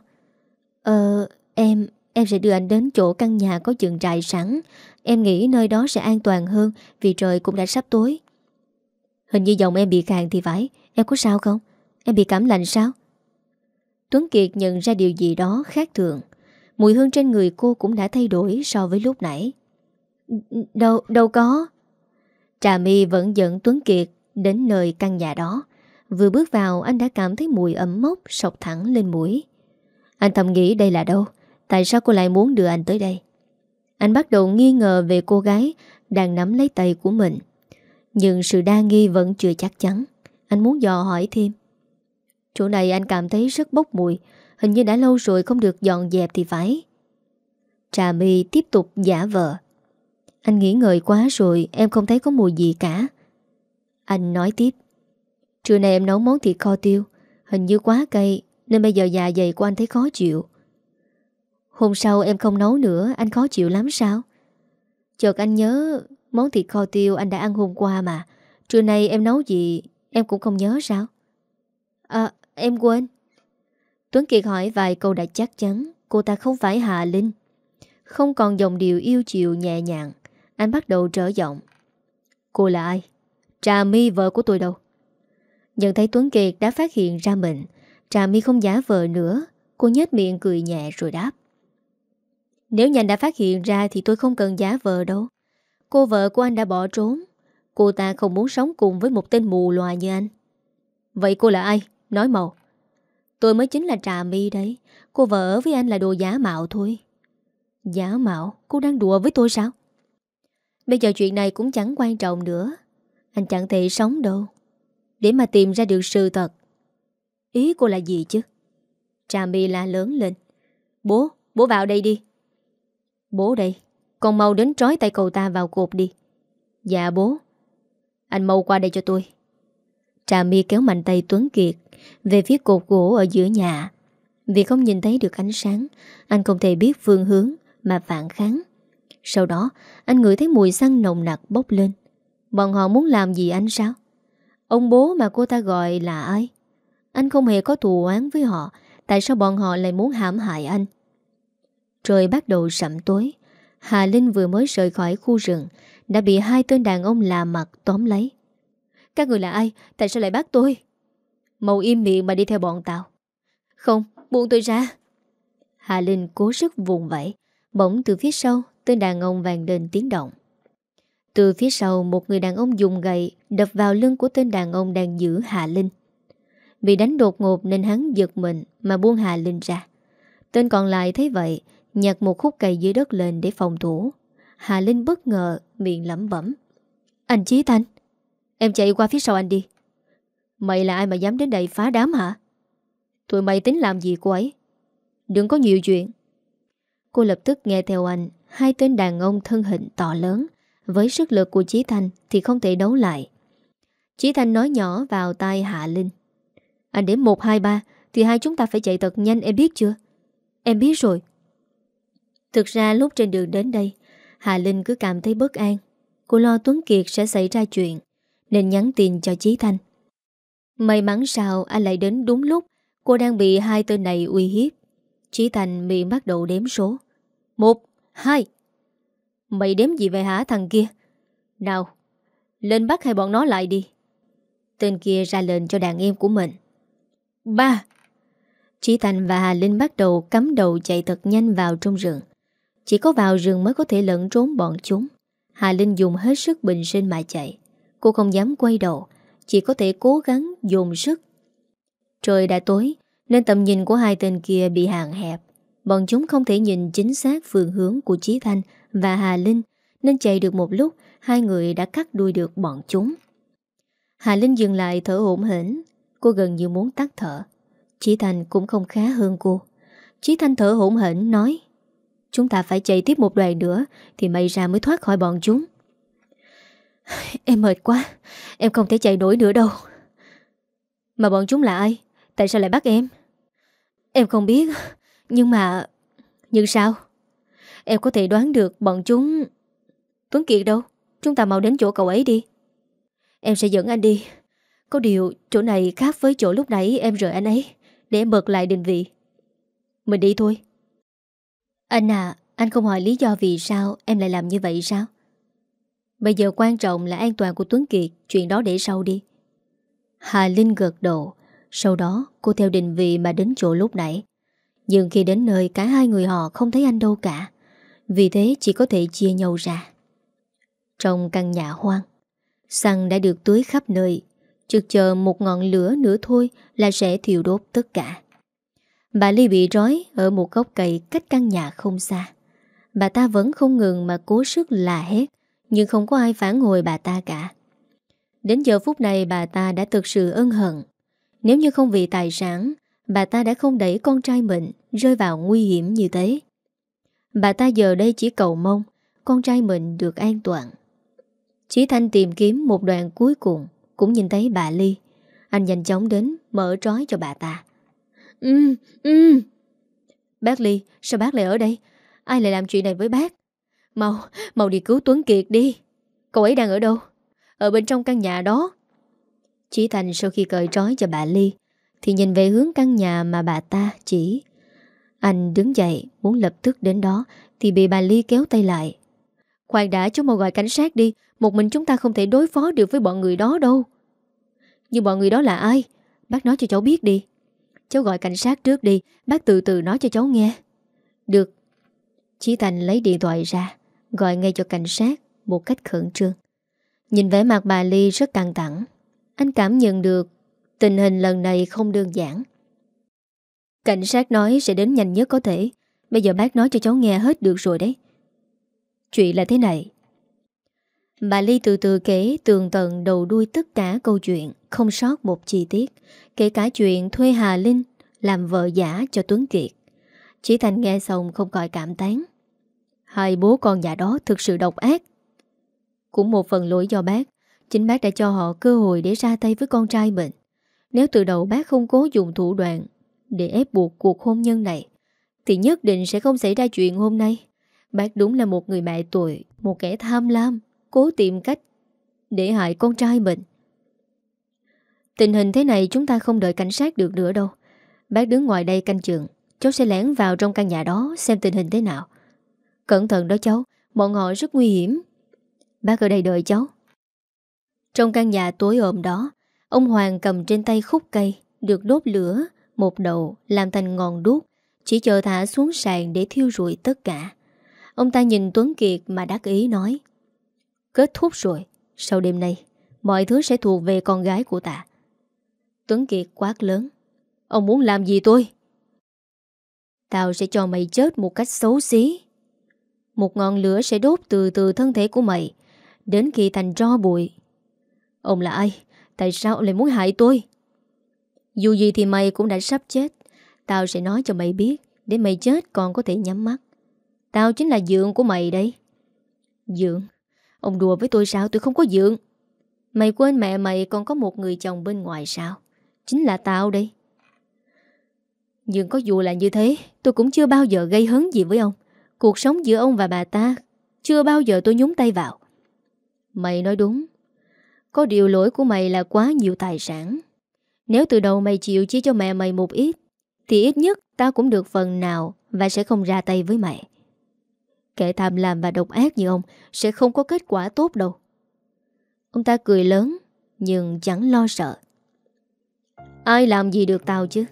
Em sẽ đưa anh đến chỗ căn nhà có dựng trại sẵn. Em nghĩ nơi đó sẽ an toàn hơn vì trời cũng đã sắp tối. Hình như giọng em bị khàn thì phải. Em có sao không? Em bị cảm lạnh sao? Tuấn Kiệt nhận ra điều gì đó khác thường. Mùi hương trên người cô cũng đã thay đổi so với lúc nãy. Đâu có. Trà My vẫn dẫn Tuấn Kiệt đến nơi căn nhà đó. Vừa bước vào anh đã cảm thấy mùi ẩm mốc sộc thẳng lên mũi. Anh thầm nghĩ đây là đâu? Tại sao cô lại muốn đưa anh tới đây? Anh bắt đầu nghi ngờ về cô gái đang nắm lấy tay của mình. Nhưng sự đa nghi vẫn chưa chắc chắn. Anh muốn dò hỏi thêm. Chỗ này anh cảm thấy rất bốc mùi. Hình như đã lâu rồi không được dọn dẹp thì phải. Trà My tiếp tục giả vờ. Anh nghĩ ngợi quá rồi, em không thấy có mùi gì cả. Anh nói tiếp. Trưa nay em nấu món thịt kho tiêu, hình như quá cay nên bây giờ dạ dày của anh thấy khó chịu. Hôm sau em không nấu nữa, anh khó chịu lắm sao? Chợt anh nhớ món thịt kho tiêu anh đã ăn hôm qua mà. Trưa nay em nấu gì em cũng không nhớ sao? Em quên. Tuấn Kiệt hỏi vài câu đã chắc chắn cô ta không phải Hạ Linh. Không còn giọng điệu yêu chiều nhẹ nhàng, anh bắt đầu trở giọng. Cô là ai? Trà My vợ của tôi đâu? Nhận thấy Tuấn Kiệt đã phát hiện ra mình, Trà My không giả vờ nữa. Cô nhếch miệng cười nhẹ rồi đáp. Nếu nhanh đã phát hiện ra thì tôi không cần giả vờ đâu. Cô vợ của anh đã bỏ trốn. Cô ta không muốn sống cùng với một tên mù loà như anh. Vậy cô là ai? Nói mau. Tôi mới chính là Trà My đấy. Cô vợ ở với anh là đồ giả mạo thôi. Giả mạo? Cô đang đùa với tôi sao? Bây giờ chuyện này cũng chẳng quan trọng nữa. Anh chẳng thể sống đâu để mà tìm ra được sự thật. Ý cô là gì chứ? Trà My la lớn lên. Bố vào đây đi. Bố đây? Con mau đến trói tay cậu ta vào cột đi. Dạ bố. Anh mau qua đây cho tôi. Trà My kéo mạnh tay Tuấn Kiệt về phía cột gỗ ở giữa nhà. Vì không nhìn thấy được ánh sáng, anh không thể biết phương hướng mà phản kháng. Sau đó anh ngửi thấy mùi xăng nồng nặc bốc lên. Bọn họ muốn làm gì anh sao? Ông bố mà cô ta gọi là ai? Anh không hề có thù oán với họ. Tại sao bọn họ lại muốn hãm hại anh? Trời bắt đầu sẩm tối. Hà Linh vừa mới rời khỏi khu rừng đã bị hai tên đàn ông lạ mặt tóm lấy. Các người là ai? Tại sao lại bắt tôi? Mau im miệng mà đi theo bọn tao. Không, buông tôi ra. Hà Linh cố sức vùng vẫy. Bỗng từ phía sau tên đàn ông vang lên tiếng động. Từ phía sau một người đàn ông dùng gậy đập vào lưng của tên đàn ông đang giữ Hà Linh. Bị đánh đột ngột nên hắn giật mình mà buông Hà Linh ra. Tên còn lại thấy vậy nhặt một khúc cây dưới đất lên để phòng thủ. Hà Linh bất ngờ miệng lẩm bẩm. Anh Chí Thanh, em chạy qua phía sau anh đi. Mày là ai mà dám đến đây phá đám hả? Tụi mày tính làm gì cô ấy? Đừng có nhiều chuyện. Cô lập tức nghe theo anh. Hai tên đàn ông thân hình to lớn, với sức lực của Chí Thanh thì không thể đấu lại. Chí Thanh nói nhỏ vào tai Hạ Linh. Anh đếm 1, 2, 3 thì hai chúng ta phải chạy thật nhanh, em biết chưa? Em biết rồi. Thực ra lúc trên đường đến đây, Hạ Linh cứ cảm thấy bất an. Cô lo Tuấn Kiệt sẽ xảy ra chuyện nên nhắn tin cho Chí Thanh. May mắn sao anh lại đến đúng lúc cô đang bị hai tên này uy hiếp. Chí Thanh miệng bắt đầu đếm số. 1, 2. Mày đếm gì vậy hả thằng kia? Nào, lên bắt hai bọn nó lại đi. Tên kia ra lệnh cho đàn em của mình. 3. Chí Thanh và Hà Linh bắt đầu cắm đầu chạy thật nhanh vào trong rừng. Chỉ có vào rừng mới có thể lẫn trốn bọn chúng. Hà Linh dùng hết sức bình sinh mà chạy. Cô không dám quay đầu, chỉ có thể cố gắng dồn sức. Trời đã tối nên tầm nhìn của hai tên kia bị hạn hẹp. Bọn chúng không thể nhìn chính xác phương hướng của Chí Thanh và Hà Linh, nên chạy được một lúc hai người đã cắt đuôi được bọn chúng. Hà Linh dừng lại thở hổn hển. Cô gần như muốn tắt thở. Chí Thanh cũng không khá hơn cô. Chí Thanh thở hổn hển nói: Chúng ta phải chạy tiếp một đoạn nữa thì may ra mới thoát khỏi bọn chúng. Em mệt quá, em không thể chạy nổi nữa đâu. Mà bọn chúng là ai? Tại sao lại bắt em? Em không biết. Nhưng sao? Em có thể đoán được bọn chúng... Tuấn Kiệt đâu? Chúng ta mau đến chỗ cậu ấy đi. Em sẽ dẫn anh đi. Có điều chỗ này khác với chỗ lúc nãy em rời anh ấy, để em bật lại định vị. Mình đi thôi. Anh à, anh không hỏi lý do vì sao em lại làm như vậy sao? Bây giờ quan trọng là an toàn của Tuấn Kiệt. Chuyện đó để sau đi. Hà Linh gật đầu. Sau đó cô theo định vị mà đến chỗ lúc nãy. Nhưng khi đến nơi cả hai người họ không thấy anh đâu cả. Vì thế chỉ có thể chia nhau ra. Trong căn nhà hoang, xăng đã được tưới khắp nơi. Trực chờ một ngọn lửa nữa thôi là sẽ thiêu đốt tất cả. Bà Ly bị trói ở một gốc cây cách căn nhà không xa. Bà ta vẫn không ngừng mà cố sức la hét, nhưng không có ai phản hồi bà ta cả. Đến giờ phút này bà ta đã thực sự ân hận. Nếu như không vì tài sản, bà ta đã không đẩy con trai mình rơi vào nguy hiểm như thế. Bà ta giờ đây chỉ cầu mong con trai mình được an toàn. Chí Thanh tìm kiếm một đoạn cuối cùng cũng nhìn thấy bà Ly. Anh nhanh chóng đến mở trói cho bà ta. Bác Ly, sao bác lại ở đây? Ai lại làm chuyện này với bác? Mau đi cứu Tuấn Kiệt đi. Cậu ấy đang ở đâu? Ở bên trong căn nhà đó. Chí Thành sau khi cởi trói cho bà Ly thì nhìn về hướng căn nhà mà bà ta chỉ. Anh đứng dậy muốn lập tức đến đó thì bị bà Ly kéo tay lại. Khoan đã, chú mau gọi cảnh sát đi. Một mình chúng ta không thể đối phó được với bọn người đó đâu. Nhưng bọn người đó là ai? Bác nói cho cháu biết đi. Cháu gọi cảnh sát trước đi. Bác từ từ nói cho cháu nghe. Được. Chí Thành lấy điện thoại ra, gọi ngay cho cảnh sát một cách khẩn trương. Nhìn vẻ mặt bà Ly rất căng thẳng, anh cảm nhận được tình hình lần này không đơn giản. Cảnh sát nói sẽ đến nhanh nhất có thể. Bây giờ bác nói cho cháu nghe hết được rồi đấy. Chuyện là thế này. Bà Ly từ từ kể tường tận đầu đuôi tất cả câu chuyện, không sót một chi tiết, kể cả chuyện thuê Hà Linh làm vợ giả cho Tuấn Kiệt. Chí Thành nghe xong không khỏi cảm tán. Hai bố con nhà đó thực sự độc ác. Cũng một phần lỗi do bác. Chính bác đã cho họ cơ hội để ra tay với con trai mình. Nếu từ đầu bác không cố dùng thủ đoạn để ép buộc cuộc hôn nhân này thì nhất định sẽ không xảy ra chuyện hôm nay. Bác đúng là một người mẹ tội, một kẻ tham lam, cố tìm cách để hại con trai mình. Tình hình thế này chúng ta không đợi cảnh sát được nữa đâu. Bác đứng ngoài đây canh chừng. Cháu sẽ lẻn vào trong căn nhà đó xem tình hình thế nào. Cẩn thận đó cháu, bọn họ rất nguy hiểm. Bác ở đây đợi cháu. Trong căn nhà tối ôm đó, ông Hoàng cầm trên tay khúc cây được đốt lửa, một đầu làm thành ngọn đuốc, chỉ chờ thả xuống sàn để thiêu rụi tất cả. Ông ta nhìn Tuấn Kiệt mà đắc ý nói: kết thúc rồi, sau đêm nay mọi thứ sẽ thuộc về con gái của ta. Tuấn Kiệt quát lớn: ông muốn làm gì tôi? Tao sẽ cho mày chết một cách xấu xí. Một ngọn lửa sẽ đốt từ từ thân thể của mày đến khi thành tro bụi. Ông là ai? Tại sao ông lại muốn hại tôi? Dù gì thì mày cũng đã sắp chết. Tao sẽ nói cho mày biết, để mày chết còn có thể nhắm mắt. Tao chính là dượng của mày đấy. Dượng? Ông đùa với tôi sao? Tôi không có dượng. Mày quên mẹ mày còn có một người chồng bên ngoài sao? Chính là tao đây. Nhưng có dù là như thế, tôi cũng chưa bao giờ gây hấn gì với ông. Cuộc sống giữa ông và bà ta chưa bao giờ tôi nhúng tay vào. Mày nói đúng. Có điều lỗi của mày là quá nhiều tài sản. Nếu từ đầu mày chịu chia cho mẹ mày một ít thì ít nhất tao cũng được phần nào và sẽ không ra tay với mày. Kẻ tham lam và độc ác như ông sẽ không có kết quả tốt đâu. Ông ta cười lớn nhưng chẳng lo sợ. Ai làm gì được tao chứ?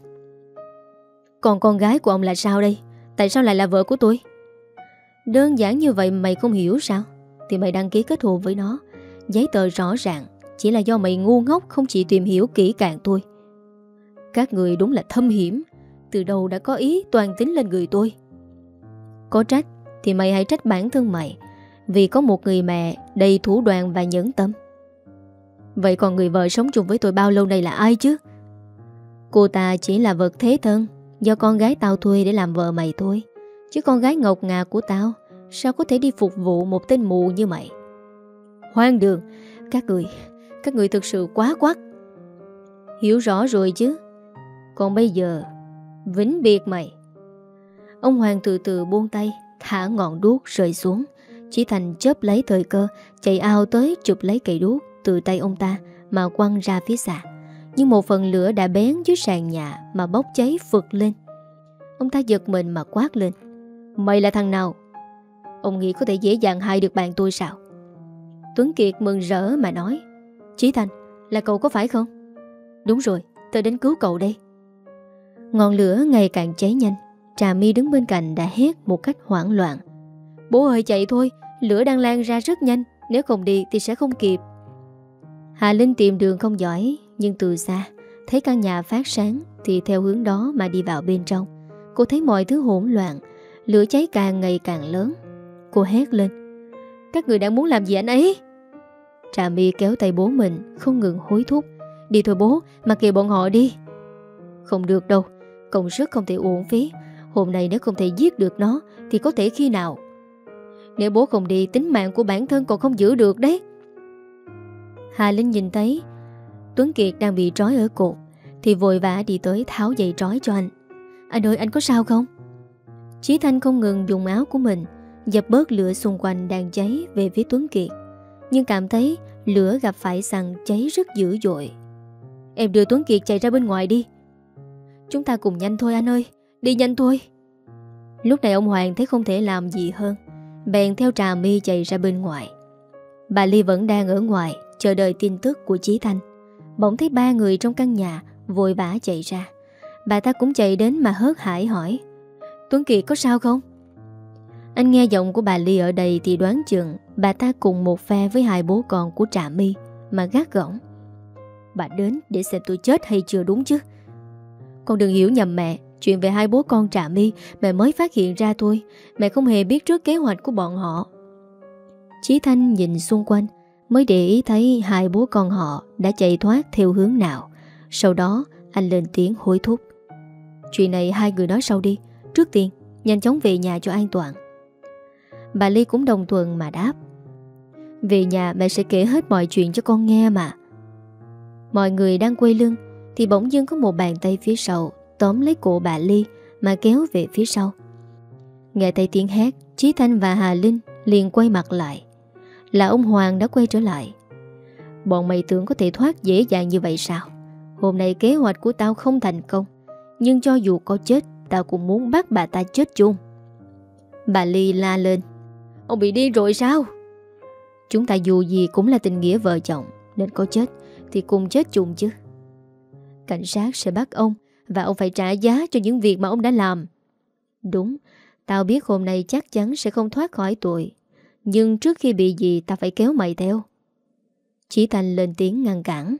Còn con gái của ông là sao đây? Tại sao lại là vợ của tôi? Đơn giản như vậy mày không hiểu sao? Thì mày đăng ký kết hôn với nó. Giấy tờ rõ ràng. Chỉ là do mày ngu ngốc không chịu tìm hiểu kỹ càng thôi. Các người đúng là thâm hiểm. Từ đầu đã có ý toàn tính lên người tôi. Có trách thì mày hãy trách bản thân mày, vì có một người mẹ đầy thủ đoạn và nhẫn tâm. Vậy còn người vợ sống chung với tôi bao lâu nay là ai chứ? Cô ta chỉ là vật thế thân do con gái tao thuê để làm vợ mày thôi. Chứ con gái ngọc ngà của tao sao có thể đi phục vụ một tên mù như mày? Hoang đường. Các người thực sự quá quắc. Hiểu rõ rồi chứ. Còn bây giờ vĩnh biệt mày. Ông Hoàng từ từ buông tay, thả ngọn đuốc rơi xuống. Chí Thành chớp lấy thời cơ, chạy ao tới chụp lấy cây đuốc từ tay ông ta mà quăng ra phía xa. Nhưng một phần lửa đã bén dưới sàn nhà mà bốc cháy phực lên. Ông ta giật mình mà quát lên: mày là thằng nào? Ông nghĩ có thể dễ dàng hại được bạn tôi sao? Tuấn Kiệt mừng rỡ mà nói: Chí Thành, là cậu có phải không? Đúng rồi, tôi đến cứu cậu đây. Ngọn lửa ngày càng cháy nhanh. Trà My đứng bên cạnh đã hét một cách hoảng loạn: bố ơi chạy thôi, lửa đang lan ra rất nhanh. Nếu không đi thì sẽ không kịp. Hà Linh tìm đường không giỏi, nhưng từ xa thấy căn nhà phát sáng thì theo hướng đó mà đi vào bên trong. Cô thấy mọi thứ hỗn loạn, lửa cháy càng ngày càng lớn. Cô hét lên: các người đang muốn làm gì anh ấy? Trà My kéo tay bố mình không ngừng hối thúc: đi thôi bố, mặc kệ bọn họ đi. Không được đâu, công sức không thể uổng phí. Hôm nay nếu không thể giết được nó thì có thể khi nào? Nếu bố không đi, tính mạng của bản thân còn không giữ được đấy. Hà Linh nhìn thấy Tuấn Kiệt đang bị trói ở cột thì vội vã đi tới tháo dây trói cho anh. Anh ơi, anh có sao không? Chí Thanh không ngừng dùng áo của mình dập bớt lửa xung quanh đang cháy về phía Tuấn Kiệt, nhưng cảm thấy lửa gặp phải xăng cháy rất dữ dội. Em đưa Tuấn Kiệt chạy ra bên ngoài đi. Chúng ta cùng nhanh thôi anh ơi, đi nhanh thôi. Lúc này ông Hoàng thấy không thể làm gì hơn, bèn theo Trà My chạy ra bên ngoài. Bà Ly vẫn đang ở ngoài chờ đợi tin tức của Chí Thanh. Bỗng thấy ba người trong căn nhà vội vã chạy ra. Bà ta cũng chạy đến mà hớt hải hỏi: Tuấn Kiệt có sao không? Anh nghe giọng của bà Ly ở đây thì đoán chừng bà ta cùng một phe với hai bố con của Trà My mà gắt gỏng: Bà đến để xem tôi chết hay chưa đúng chứ? Con đừng hiểu nhầm mẹ. Chuyện về hai bố con Trà My mẹ mới phát hiện ra thôi. Mẹ không hề biết trước kế hoạch của bọn họ. Chí Thanh nhìn xung quanh mới để ý thấy hai bố con họ đã chạy thoát theo hướng nào. Sau đó anh lên tiếng hối thúc: Chuyện này hai người nói sau đi. Trước tiên nhanh chóng về nhà cho an toàn. Bà Ly cũng đồng thuận mà đáp: Về nhà mẹ sẽ kể hết mọi chuyện cho con nghe mà. Mọi người đang quay lưng thì bỗng dưng có một bàn tay phía sau tóm lấy cổ bà Ly mà kéo về phía sau. Nghe thấy tiếng hét, Chí Thanh và Hà Linh liền quay mặt lại. Là ông Hoàng đã quay trở lại. Bọn mày tưởng có thể thoát dễ dàng như vậy sao? Hôm nay kế hoạch của tao không thành công, nhưng cho dù có chết, tao cũng muốn bắt bà ta chết chung. Bà Ly la lên: Ông bị điên rồi sao? Chúng ta dù gì cũng là tình nghĩa vợ chồng, nên có chết thì cùng chết chung chứ. Cảnh sát sẽ bắt ông, và ông phải trả giá cho những việc mà ông đã làm. Đúng, tao biết hôm nay chắc chắn sẽ không thoát khỏi tội, nhưng trước khi bị gì tao phải kéo mày theo. Chí Thanh lên tiếng ngăn cản: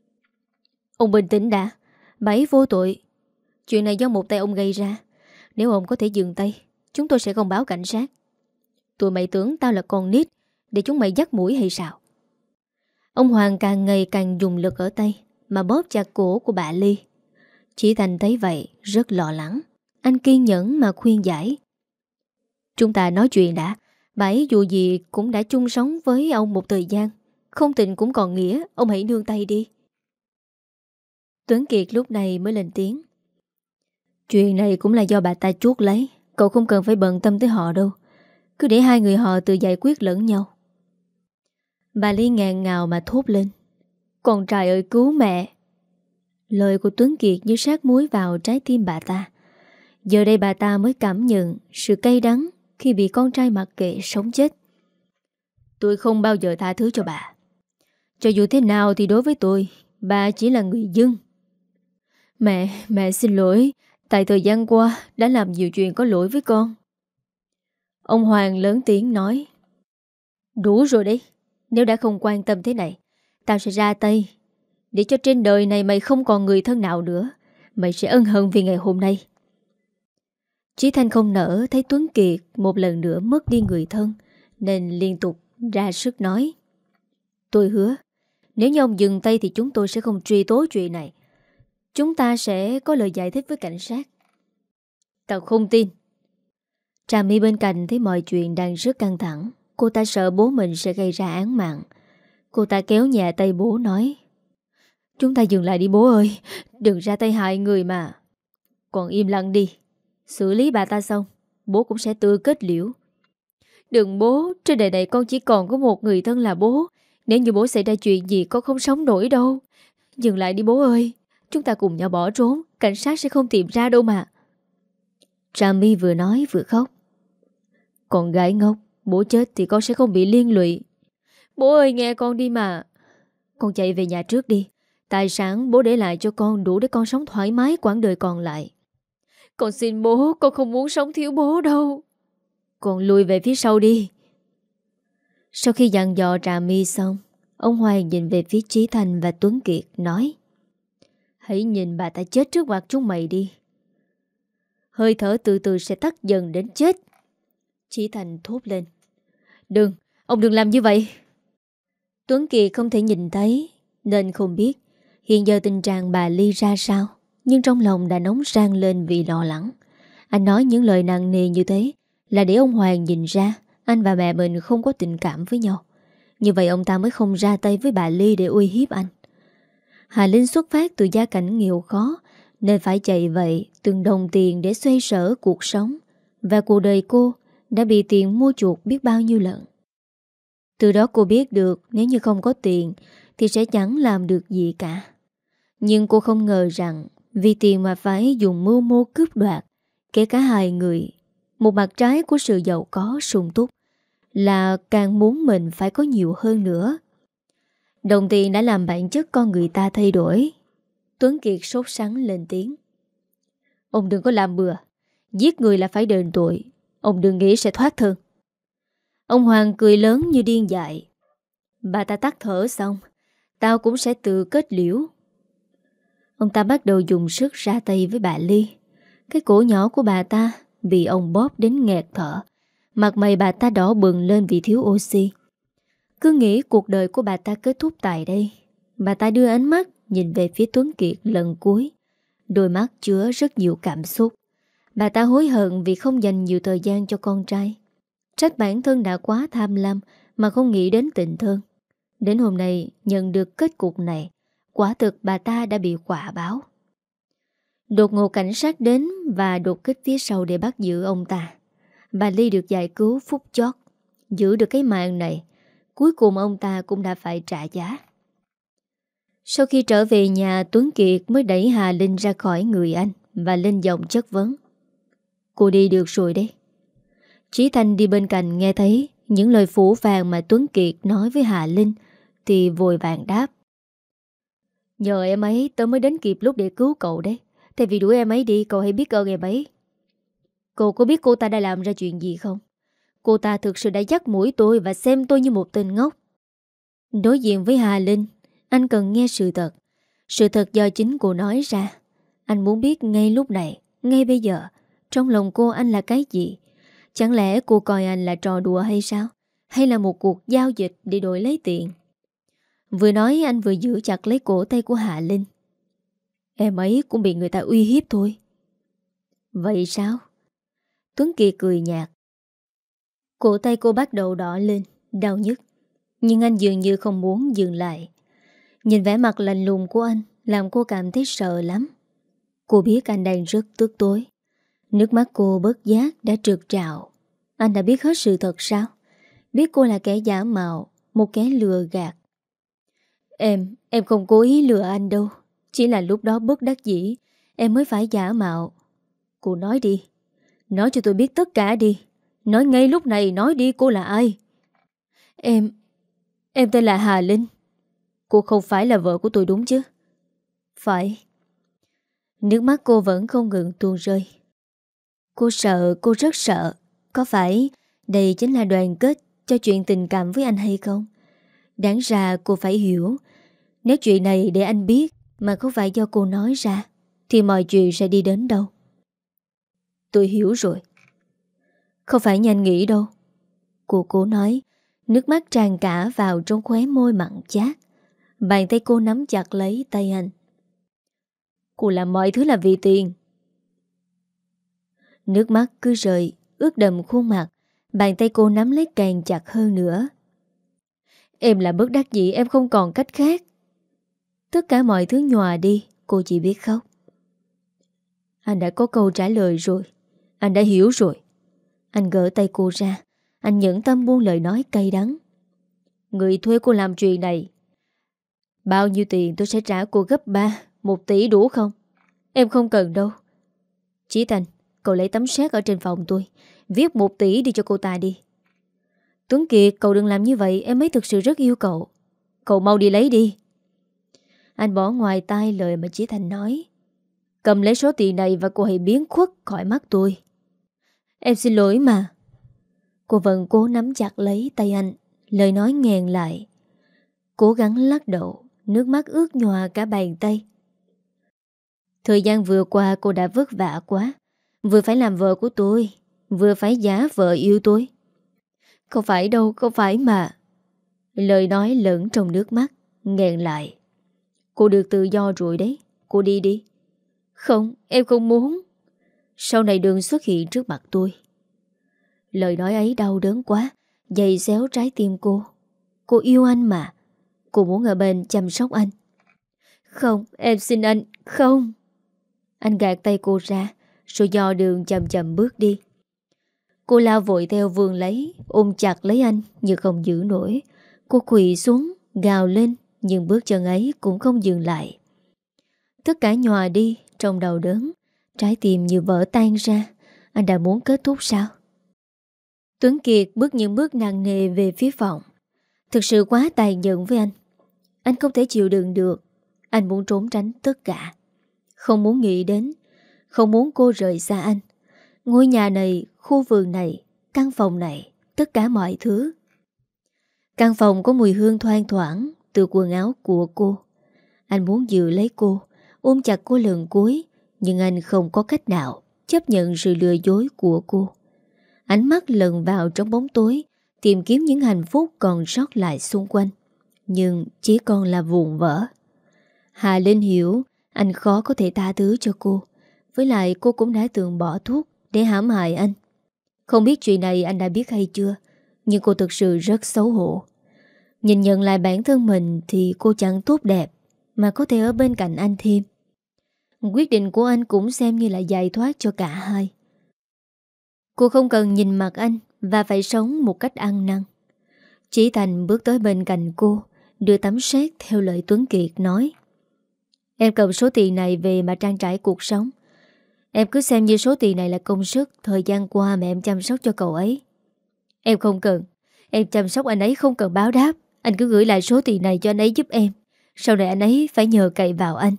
Ông bình tĩnh đã. Bà ấy vô tội. Chuyện này do một tay ông gây ra. Nếu ông có thể dừng tay, chúng tôi sẽ không báo cảnh sát. Tụi mày tưởng tao là con nít để chúng mày dắt mũi hay sao? Ông Hoàng càng ngày càng dùng lực ở tay mà bóp chặt cổ của bà Ly. Chí Thanh thấy vậy rất lo lắng. Anh kiên nhẫn mà khuyên giải: Chúng ta nói chuyện đã. Bà ấy dù gì cũng đã chung sống với ông một thời gian, không tình cũng còn nghĩa. Ông hãy nương tay đi. Tuấn Kiệt lúc này mới lên tiếng: Chuyện này cũng là do bà ta chuốc lấy. Cậu không cần phải bận tâm tới họ đâu. Cứ để hai người họ tự giải quyết lẫn nhau. Bà Ly ngàn ngào mà thốt lên: Con trai ơi cứu mẹ! Lời của Tuấn Kiệt như sát muối vào trái tim bà ta. Giờ đây bà ta mới cảm nhận sự cay đắng khi bị con trai mặc kệ sống chết. Tôi không bao giờ tha thứ cho bà. Cho dù thế nào thì đối với tôi, bà chỉ là người dân. Mẹ xin lỗi. Tại thời gian qua đã làm nhiều chuyện có lỗi với con. Ông Hoàng lớn tiếng nói: Đủ rồi đấy. Nếu đã không quan tâm thế này, tao sẽ ra tay để cho trên đời này mày không còn người thân nào nữa. Mày sẽ ân hận vì ngày hôm nay. Chí Thanh không nỡ thấy Tuấn Kiệt một lần nữa mất đi người thân, nên liên tục ra sức nói: Tôi hứa, nếu như ông dừng tay thì chúng tôi sẽ không truy tố chuyện này. Chúng ta sẽ có lời giải thích với cảnh sát. Tao không tin. Trà My bên cạnh thấy mọi chuyện đang rất căng thẳng. Cô ta sợ bố mình sẽ gây ra án mạng. Cô ta kéo nhẹ tay bố nói: Chúng ta dừng lại đi bố ơi. Đừng ra tay hại người mà. Còn im lặng đi. Xử lý bà ta xong, bố cũng sẽ tự kết liễu. Đừng bố. Trên đời này con chỉ còn có một người thân là bố. Nếu như bố xảy ra chuyện gì con không sống nổi đâu. Dừng lại đi bố ơi. Chúng ta cùng nhau bỏ trốn. Cảnh sát sẽ không tìm ra đâu mà. Trà My vừa nói vừa khóc. Con gái ngốc, bố chết thì con sẽ không bị liên lụy. Bố ơi nghe con đi mà. Con chạy về nhà trước đi. Tài sản bố để lại cho con đủ để con sống thoải mái quãng đời còn lại. Con xin bố, con không muốn sống thiếu bố đâu. Con lùi về phía sau đi. Sau khi dặn dò Trà My xong, ông Hoàng nhìn về phía Chí Thanh và Tuấn Kiệt nói: Hãy nhìn bà ta chết trước mặt chúng mày đi. Hơi thở từ từ sẽ tắt dần đến chết. Chí Thanh thốt lên: Đừng, ông đừng làm như vậy. Tuấn Kiệt không thể nhìn thấy nên không biết hiện giờ tình trạng bà Ly ra sao, nhưng trong lòng đã nóng rang lên vì lo lắng. Anh nói những lời nặng nề như thế là để ông Hoàng nhìn ra anh và mẹ mình không có tình cảm với nhau. Như vậy ông ta mới không ra tay với bà Ly để uy hiếp anh. Hà Linh xuất phát từ gia cảnh nghèo khó nên phải chạy vậy từng đồng tiền để xoay sở cuộc sống. Và cuộc đời cô đã bị tiền mua chuộc biết bao nhiêu lần. Từ đó cô biết được nếu như không có tiền thì sẽ chẳng làm được gì cả. Nhưng cô không ngờ rằng vì tiền mà phải dùng mưu mô cướp đoạt kể cả hai người. Một mặt trái của sự giàu có sung túc là càng muốn mình phải có nhiều hơn nữa. Đồng tiền đã làm bản chất con người ta thay đổi. Tuấn Kiệt sốt sắng lên tiếng. Ông đừng có làm bừa. Giết người là phải đền tội. Ông đừng nghĩ sẽ thoát thân. Ông Hoàng cười lớn như điên dại. Bà ta tắt thở xong, tao cũng sẽ tự kết liễu. Ông ta bắt đầu dùng sức ra tay với bà Ly. Cái cổ nhỏ của bà ta bị ông bóp đến nghẹt thở. Mặt mày bà ta đỏ bừng lên vì thiếu oxy. Cứ nghĩ cuộc đời của bà ta kết thúc tại đây. Bà ta đưa ánh mắt nhìn về phía Tuấn Kiệt lần cuối. Đôi mắt chứa rất nhiều cảm xúc. Bà ta hối hận vì không dành nhiều thời gian cho con trai. Trách bản thân đã quá tham lam mà không nghĩ đến tình thương. Đến hôm nay nhận được kết cục này, quả thực bà ta đã bị quả báo. Đột ngột cảnh sát đến và đột kích phía sau để bắt giữ ông ta. Bà Ly được giải cứu phút chót. Giữ được cái mạng này, cuối cùng ông ta cũng đã phải trả giá. Sau khi trở về nhà, Tuấn Kiệt mới đẩy Hà Linh ra khỏi người anh và lên giọng chất vấn. Cô đi được rồi đấy. Chí Thanh đi bên cạnh nghe thấy những lời phũ phàng mà Tuấn Kiệt nói với Hà Linh thì vội vàng đáp. Nhờ em ấy tớ mới đến kịp lúc để cứu cậu đấy. Tại vì đuổi em ấy đi cậu hãy biết ơn em ấy. Cậu có biết cô ta đã làm ra chuyện gì không? Cô ta thực sự đã dắt mũi tôi và xem tôi như một tên ngốc. Đối diện với Hà Linh, anh cần nghe sự thật. Sự thật do chính cô nói ra. Anh muốn biết ngay lúc này, ngay bây giờ, trong lòng cô anh là cái gì? Chẳng lẽ cô coi anh là trò đùa hay sao? Hay là một cuộc giao dịch để đổi lấy tiền? Vừa nói anh vừa giữ chặt lấy cổ tay của Hạ Linh. Em ấy cũng bị người ta uy hiếp thôi. Vậy sao? Tuấn Kiệt cười nhạt. Cổ tay cô bắt đầu đỏ lên, đau nhức. Nhưng anh dường như không muốn dừng lại. Nhìn vẻ mặt lạnh lùng của anh làm cô cảm thấy sợ lắm. Cô biết anh đang rất tức tối. Nước mắt cô bất giác đã trượt trào. Anh đã biết hết sự thật sao? Biết cô là kẻ giả mạo, một kẻ lừa gạt. Em không cố ý lừa anh đâu. Chỉ là lúc đó bất đắc dĩ em mới phải giả mạo. Cô nói đi. Nói cho tôi biết tất cả đi. Nói ngay lúc này, nói đi cô là ai? Em tên là Hà Linh. Cô không phải là vợ của tôi đúng chứ? Phải. Nước mắt cô vẫn không ngừng tuôn rơi. Cô sợ, cô rất sợ. Có phải đây chính là đoàn kết cho chuyện tình cảm với anh hay không? Đáng ra cô phải hiểu. Nếu chuyện này để anh biết mà không phải do cô nói ra thì mọi chuyện sẽ đi đến đâu? Tôi hiểu rồi. Không phải như anh nghĩ đâu. Cô cố nói. Nước mắt tràn cả vào trong khóe môi mặn chát. Bàn tay cô nắm chặt lấy tay anh. Cô làm mọi thứ là vì tiền. Nước mắt cứ rơi ướt đầm khuôn mặt. Bàn tay cô nắm lấy càng chặt hơn nữa. Em là bất đắc dĩ, em không còn cách khác. Tất cả mọi thứ nhòa đi. Cô chỉ biết khóc. Anh đã có câu trả lời rồi. Anh đã hiểu rồi. Anh gỡ tay cô ra. Anh nhẫn tâm buông lời nói cay đắng. Người thuê cô làm chuyện này. Bao nhiêu tiền tôi sẽ trả cô gấp 3, 1 tỷ đủ không? Em không cần đâu. Chí Thành, cậu lấy tấm séc ở trên phòng tôi. Viết 1 tỷ đi cho cô ta đi. Tuấn Kiệt, cậu đừng làm như vậy. Em ấy thực sự rất yêu cậu. Cậu mau đi lấy đi. Anh bỏ ngoài tai lời mà Chí Thành nói. Cầm lấy số tiền này và cô hãy biến khuất khỏi mắt tôi. Em xin lỗi mà. Cô vẫn cố nắm chặt lấy tay anh. Lời nói nghẹn lại. Cố gắng lắc đầu. Nước mắt ướt nhòa cả bàn tay. Thời gian vừa qua cô đã vất vả quá. Vừa phải làm vợ của tôi, vừa phải giả vợ yêu tôi. Không phải đâu, không phải mà. Lời nói lẫn trong nước mắt nghẹn lại. Cô được tự do rồi đấy. Cô đi đi. Không, em không muốn. Sau này đừng xuất hiện trước mặt tôi. Lời nói ấy đau đớn quá, giày xéo trái tim cô. Cô yêu anh mà. Cô muốn ở bên chăm sóc anh. Không, em xin anh, không. Anh gạt tay cô ra, rồi dò đường chậm chậm bước đi. Cô lao vội theo vườn lấy, ôm chặt lấy anh nhưng không giữ nổi. Cô quỳ xuống, gào lên, nhưng bước chân ấy cũng không dừng lại. Tất cả nhòa đi trong đầu đớn, trái tim như vỡ tan ra. Anh đã muốn kết thúc sao? Tuấn Kiệt bước những bước nặng nề về phía phòng. Thực sự quá tàn nhẫn với anh. Anh không thể chịu đựng được. Anh muốn trốn tránh tất cả. Không muốn nghĩ đến, không muốn cô rời xa anh. Ngôi nhà này, khu vườn này, căn phòng này, tất cả mọi thứ. Căn phòng có mùi hương thoang thoảng từ quần áo của cô. Anh muốn giữ lấy cô, ôm chặt cô lần cuối, nhưng anh không có cách nào chấp nhận sự lừa dối của cô. Ánh mắt lần vào trong bóng tối, tìm kiếm những hạnh phúc còn sót lại xung quanh, nhưng chỉ còn là vụn vỡ. Hà Linh hiểu anh khó có thể tha thứ cho cô. Với lại cô cũng đã từng bỏ thuốc để hãm hại anh. Không biết chuyện này anh đã biết hay chưa, nhưng cô thực sự rất xấu hổ. Nhìn nhận lại bản thân mình thì cô chẳng tốt đẹp mà có thể ở bên cạnh anh thêm. Quyết định của anh cũng xem như là giải thoát cho cả hai. Cô không cần nhìn mặt anh và phải sống một cách ăn năn. Chí Thành bước tới bên cạnh cô, đưa tấm séc theo lời Tuấn Kiệt nói. Em cầm số tiền này về mà trang trải cuộc sống. Em cứ xem như số tiền này là công sức thời gian qua mà em chăm sóc cho cậu ấy. Em không cần. Em chăm sóc anh ấy không cần báo đáp. Anh cứ gửi lại số tiền này cho anh ấy giúp em. Sau này anh ấy phải nhờ cậy vào anh.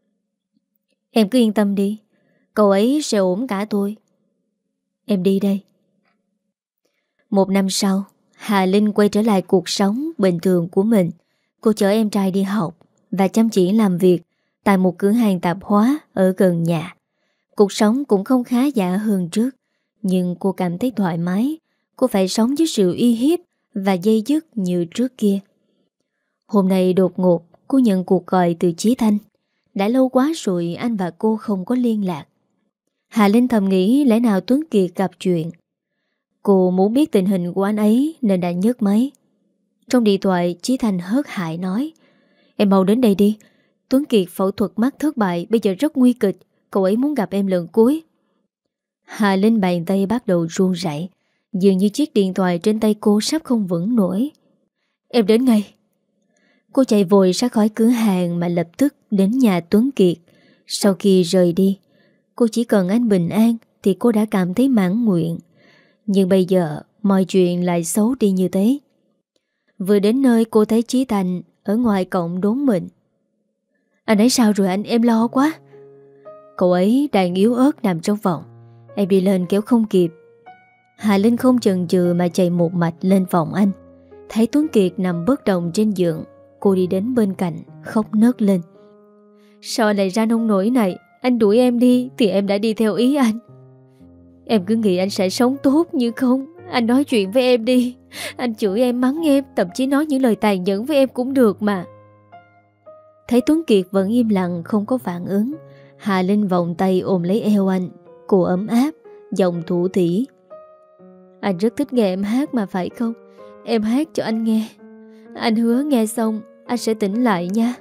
Em cứ yên tâm đi. Cậu ấy sẽ ổn cả tôi. Em đi đây. Một năm sau, Hà Linh quay trở lại cuộc sống bình thường của mình. Cô chở em trai đi học và chăm chỉ làm việc tại một cửa hàng tạp hóa ở gần nhà. Cuộc sống cũng không khá giả hơn trước, nhưng cô cảm thấy thoải mái. Cô phải sống với sự uy hiếp và dây dứt như trước kia. Hôm nay đột ngột cô nhận cuộc gọi từ Chí Thanh. Đã lâu quá rồi anh và cô không có liên lạc. Hà Linh thầm nghĩ lẽ nào Tuấn Kiệt gặp chuyện. Cô muốn biết tình hình của anh ấy nên đã nhấc máy. Trong điện thoại, Chí Thanh hớt hải nói: Em mau đến đây đi. Tuấn Kiệt phẫu thuật mắt thất bại, bây giờ rất nguy kịch. Cậu ấy muốn gặp em lần cuối. Hà Linh bàn tay bắt đầu run rẩy, dường như chiếc điện thoại trên tay cô sắp không vững nổi. Em đến ngay. Cô chạy vội ra khỏi cửa hàng mà lập tức đến nhà Tuấn Kiệt. Sau khi rời đi, cô chỉ cần anh bình an thì cô đã cảm thấy mãn nguyện. Nhưng bây giờ mọi chuyện lại xấu đi như thế. Vừa đến nơi cô thấy Chí Thành ở ngoài cổng đốn mình. Anh ấy sao rồi anh? Em lo quá. Cậu ấy đang yếu ớt nằm trong phòng. Em đi lên kéo không kịp. Hà Linh không chần chừ mà chạy một mạch lên phòng anh. Thấy Tuấn Kiệt nằm bất động trên giường, cô đi đến bên cạnh khóc nấc lên. Sao lại ra nông nổi này? Anh đuổi em đi thì em đã đi theo ý anh. Em cứ nghĩ anh sẽ sống tốt, nhưng không. Anh nói chuyện với em đi. Anh chửi em, mắng em, thậm chí nói những lời tàn nhẫn với em cũng được mà. Thấy Tuấn Kiệt vẫn im lặng không có phản ứng, Hà Linh vòng tay ôm lấy eo anh. Cô ấm áp, giọng thủ thỉ. Anh rất thích nghe em hát mà phải không? Em hát cho anh nghe. Anh hứa nghe xong anh sẽ tỉnh lại nha.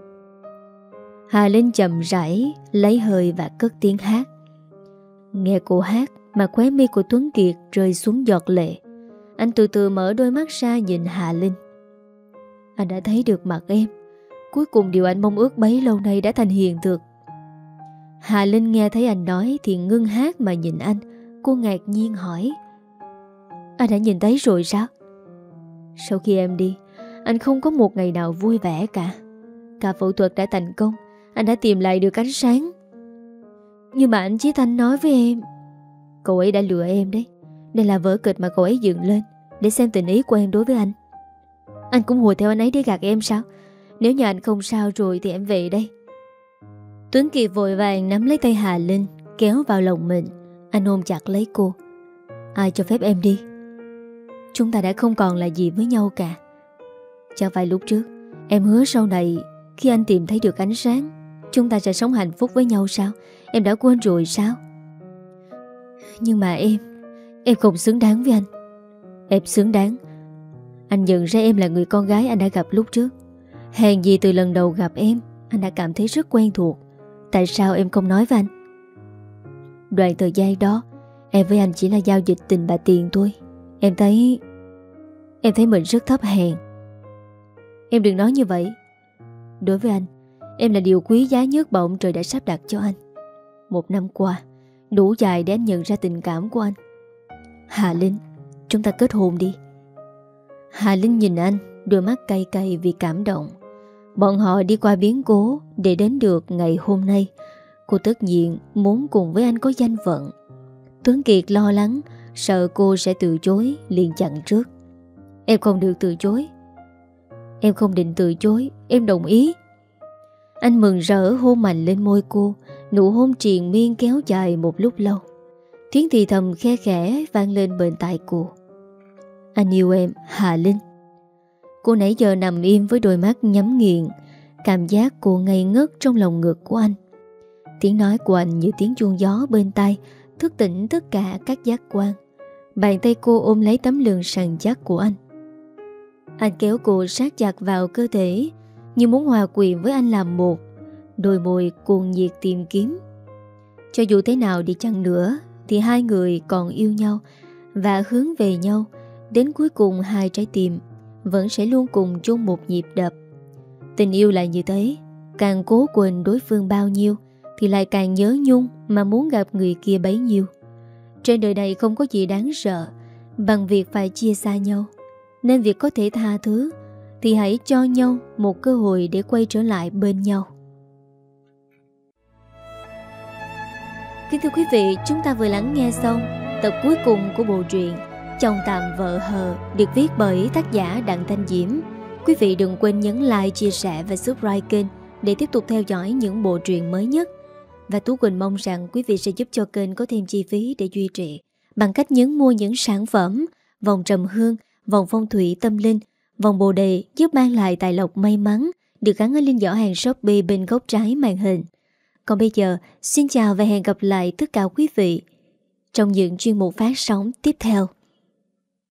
Hà Linh chậm rãi lấy hơi và cất tiếng hát. Nghe cô hát mà khóe mi của Tuấn Kiệt rơi xuống giọt lệ. Anh từ từ mở đôi mắt ra nhìn Hà Linh. Anh đã thấy được mặt em. Cuối cùng điều anh mong ước bấy lâu nay đã thành hiện thực. Hà Linh nghe thấy anh nói thì ngưng hát mà nhìn anh. Cô ngạc nhiên hỏi: Anh đã nhìn thấy rồi sao? Sau khi em đi, anh không có một ngày nào vui vẻ cả. Cả phẫu thuật đã thành công, anh đã tìm lại được ánh sáng. Nhưng mà anh Chí Thanh nói với em, cậu ấy đã lừa em đấy. Đây là vở kịch mà cậu ấy dựng lên để xem tình ý của em đối với anh. Anh cũng hùa theo anh ấy để gạt em sao? Nếu nhà anh không sao rồi thì em về đây. Tuấn Kiệt vội vàng nắm lấy tay Hà Linh, kéo vào lòng mình. Anh ôm chặt lấy cô. Ai cho phép em đi? Chúng ta đã không còn là gì với nhau cả. Chẳng phải lúc trước em hứa sau này khi anh tìm thấy được ánh sáng, chúng ta sẽ sống hạnh phúc với nhau sao? Em đã quên rồi sao? Nhưng mà em không xứng đáng với anh. Em xứng đáng. Anh nhận ra em là người con gái anh đã gặp lúc trước. Hèn gì từ lần đầu gặp em anh đã cảm thấy rất quen thuộc. Tại sao em không nói với anh? Đoạn thời gian đó em với anh chỉ là giao dịch tình bà tiền thôi. Em thấy mình rất thấp hèn. Em đừng nói như vậy. Đối với anh, em là điều quý giá nhất mà ông trời đã sắp đặt cho anh. 1 năm qua đủ dài để anh nhận ra tình cảm của anh. Hà Linh, chúng ta kết hôn đi. Hà Linh nhìn anh, đôi mắt cay cay vì cảm động. Bọn họ đi qua biến cố để đến được ngày hôm nay. Cô tất nhiên muốn cùng với anh có danh phận. Tuấn Kiệt lo lắng, sợ cô sẽ từ chối, liền chặn trước. Em không được từ chối. Em không định từ chối, em đồng ý. Anh mừng rỡ hôn mạnh lên môi cô. Nụ hôn triền miên kéo dài một lúc lâu. Tiếng thì thầm khe khẽ vang lên bên tai cô. Anh yêu em, Hà Linh. Cô nãy giờ nằm im với đôi mắt nhắm nghiền. Cảm giác cô ngây ngất trong lòng ngực của anh. Tiếng nói của anh như tiếng chuông gió bên tai, thức tỉnh tất cả các giác quan. Bàn tay cô ôm lấy tấm lưng săn chắc của anh. Anh kéo cô sát chặt vào cơ thể, như muốn hòa quyện với anh làm một. Đôi môi cuồng nhiệt tìm kiếm. Cho dù thế nào đi chăng nữa thì hai người còn yêu nhau và hướng về nhau. Đến cuối cùng hai trái tim vẫn sẽ luôn cùng chung một nhịp đập. Tình yêu là như thế. Càng cố quên đối phương bao nhiêu thì lại càng nhớ nhung mà muốn gặp người kia bấy nhiêu. Trên đời này không có gì đáng sợ bằng việc phải chia xa nhau. Nên việc có thể tha thứ thì hãy cho nhau một cơ hội để quay trở lại bên nhau. Kính thưa quý vị, chúng ta vừa lắng nghe xong tập cuối cùng của bộ truyện Chồng Tạm Vợ Hờ được viết bởi tác giả Đặng Thanh Diễm. Quý vị đừng quên nhấn like, chia sẻ và subscribe kênh để tiếp tục theo dõi những bộ truyện mới nhất. Và Tú Quỳnh mong rằng quý vị sẽ giúp cho kênh có thêm chi phí để duy trì bằng cách nhấn mua những sản phẩm vòng trầm hương, vòng phong thủy tâm linh, vòng bồ đề giúp mang lại tài lộc may mắn được gắn ở link giỏ hàng Shopee bên góc trái màn hình. Còn bây giờ, xin chào và hẹn gặp lại tất cả quý vị trong những chuyên mục phát sóng tiếp theo.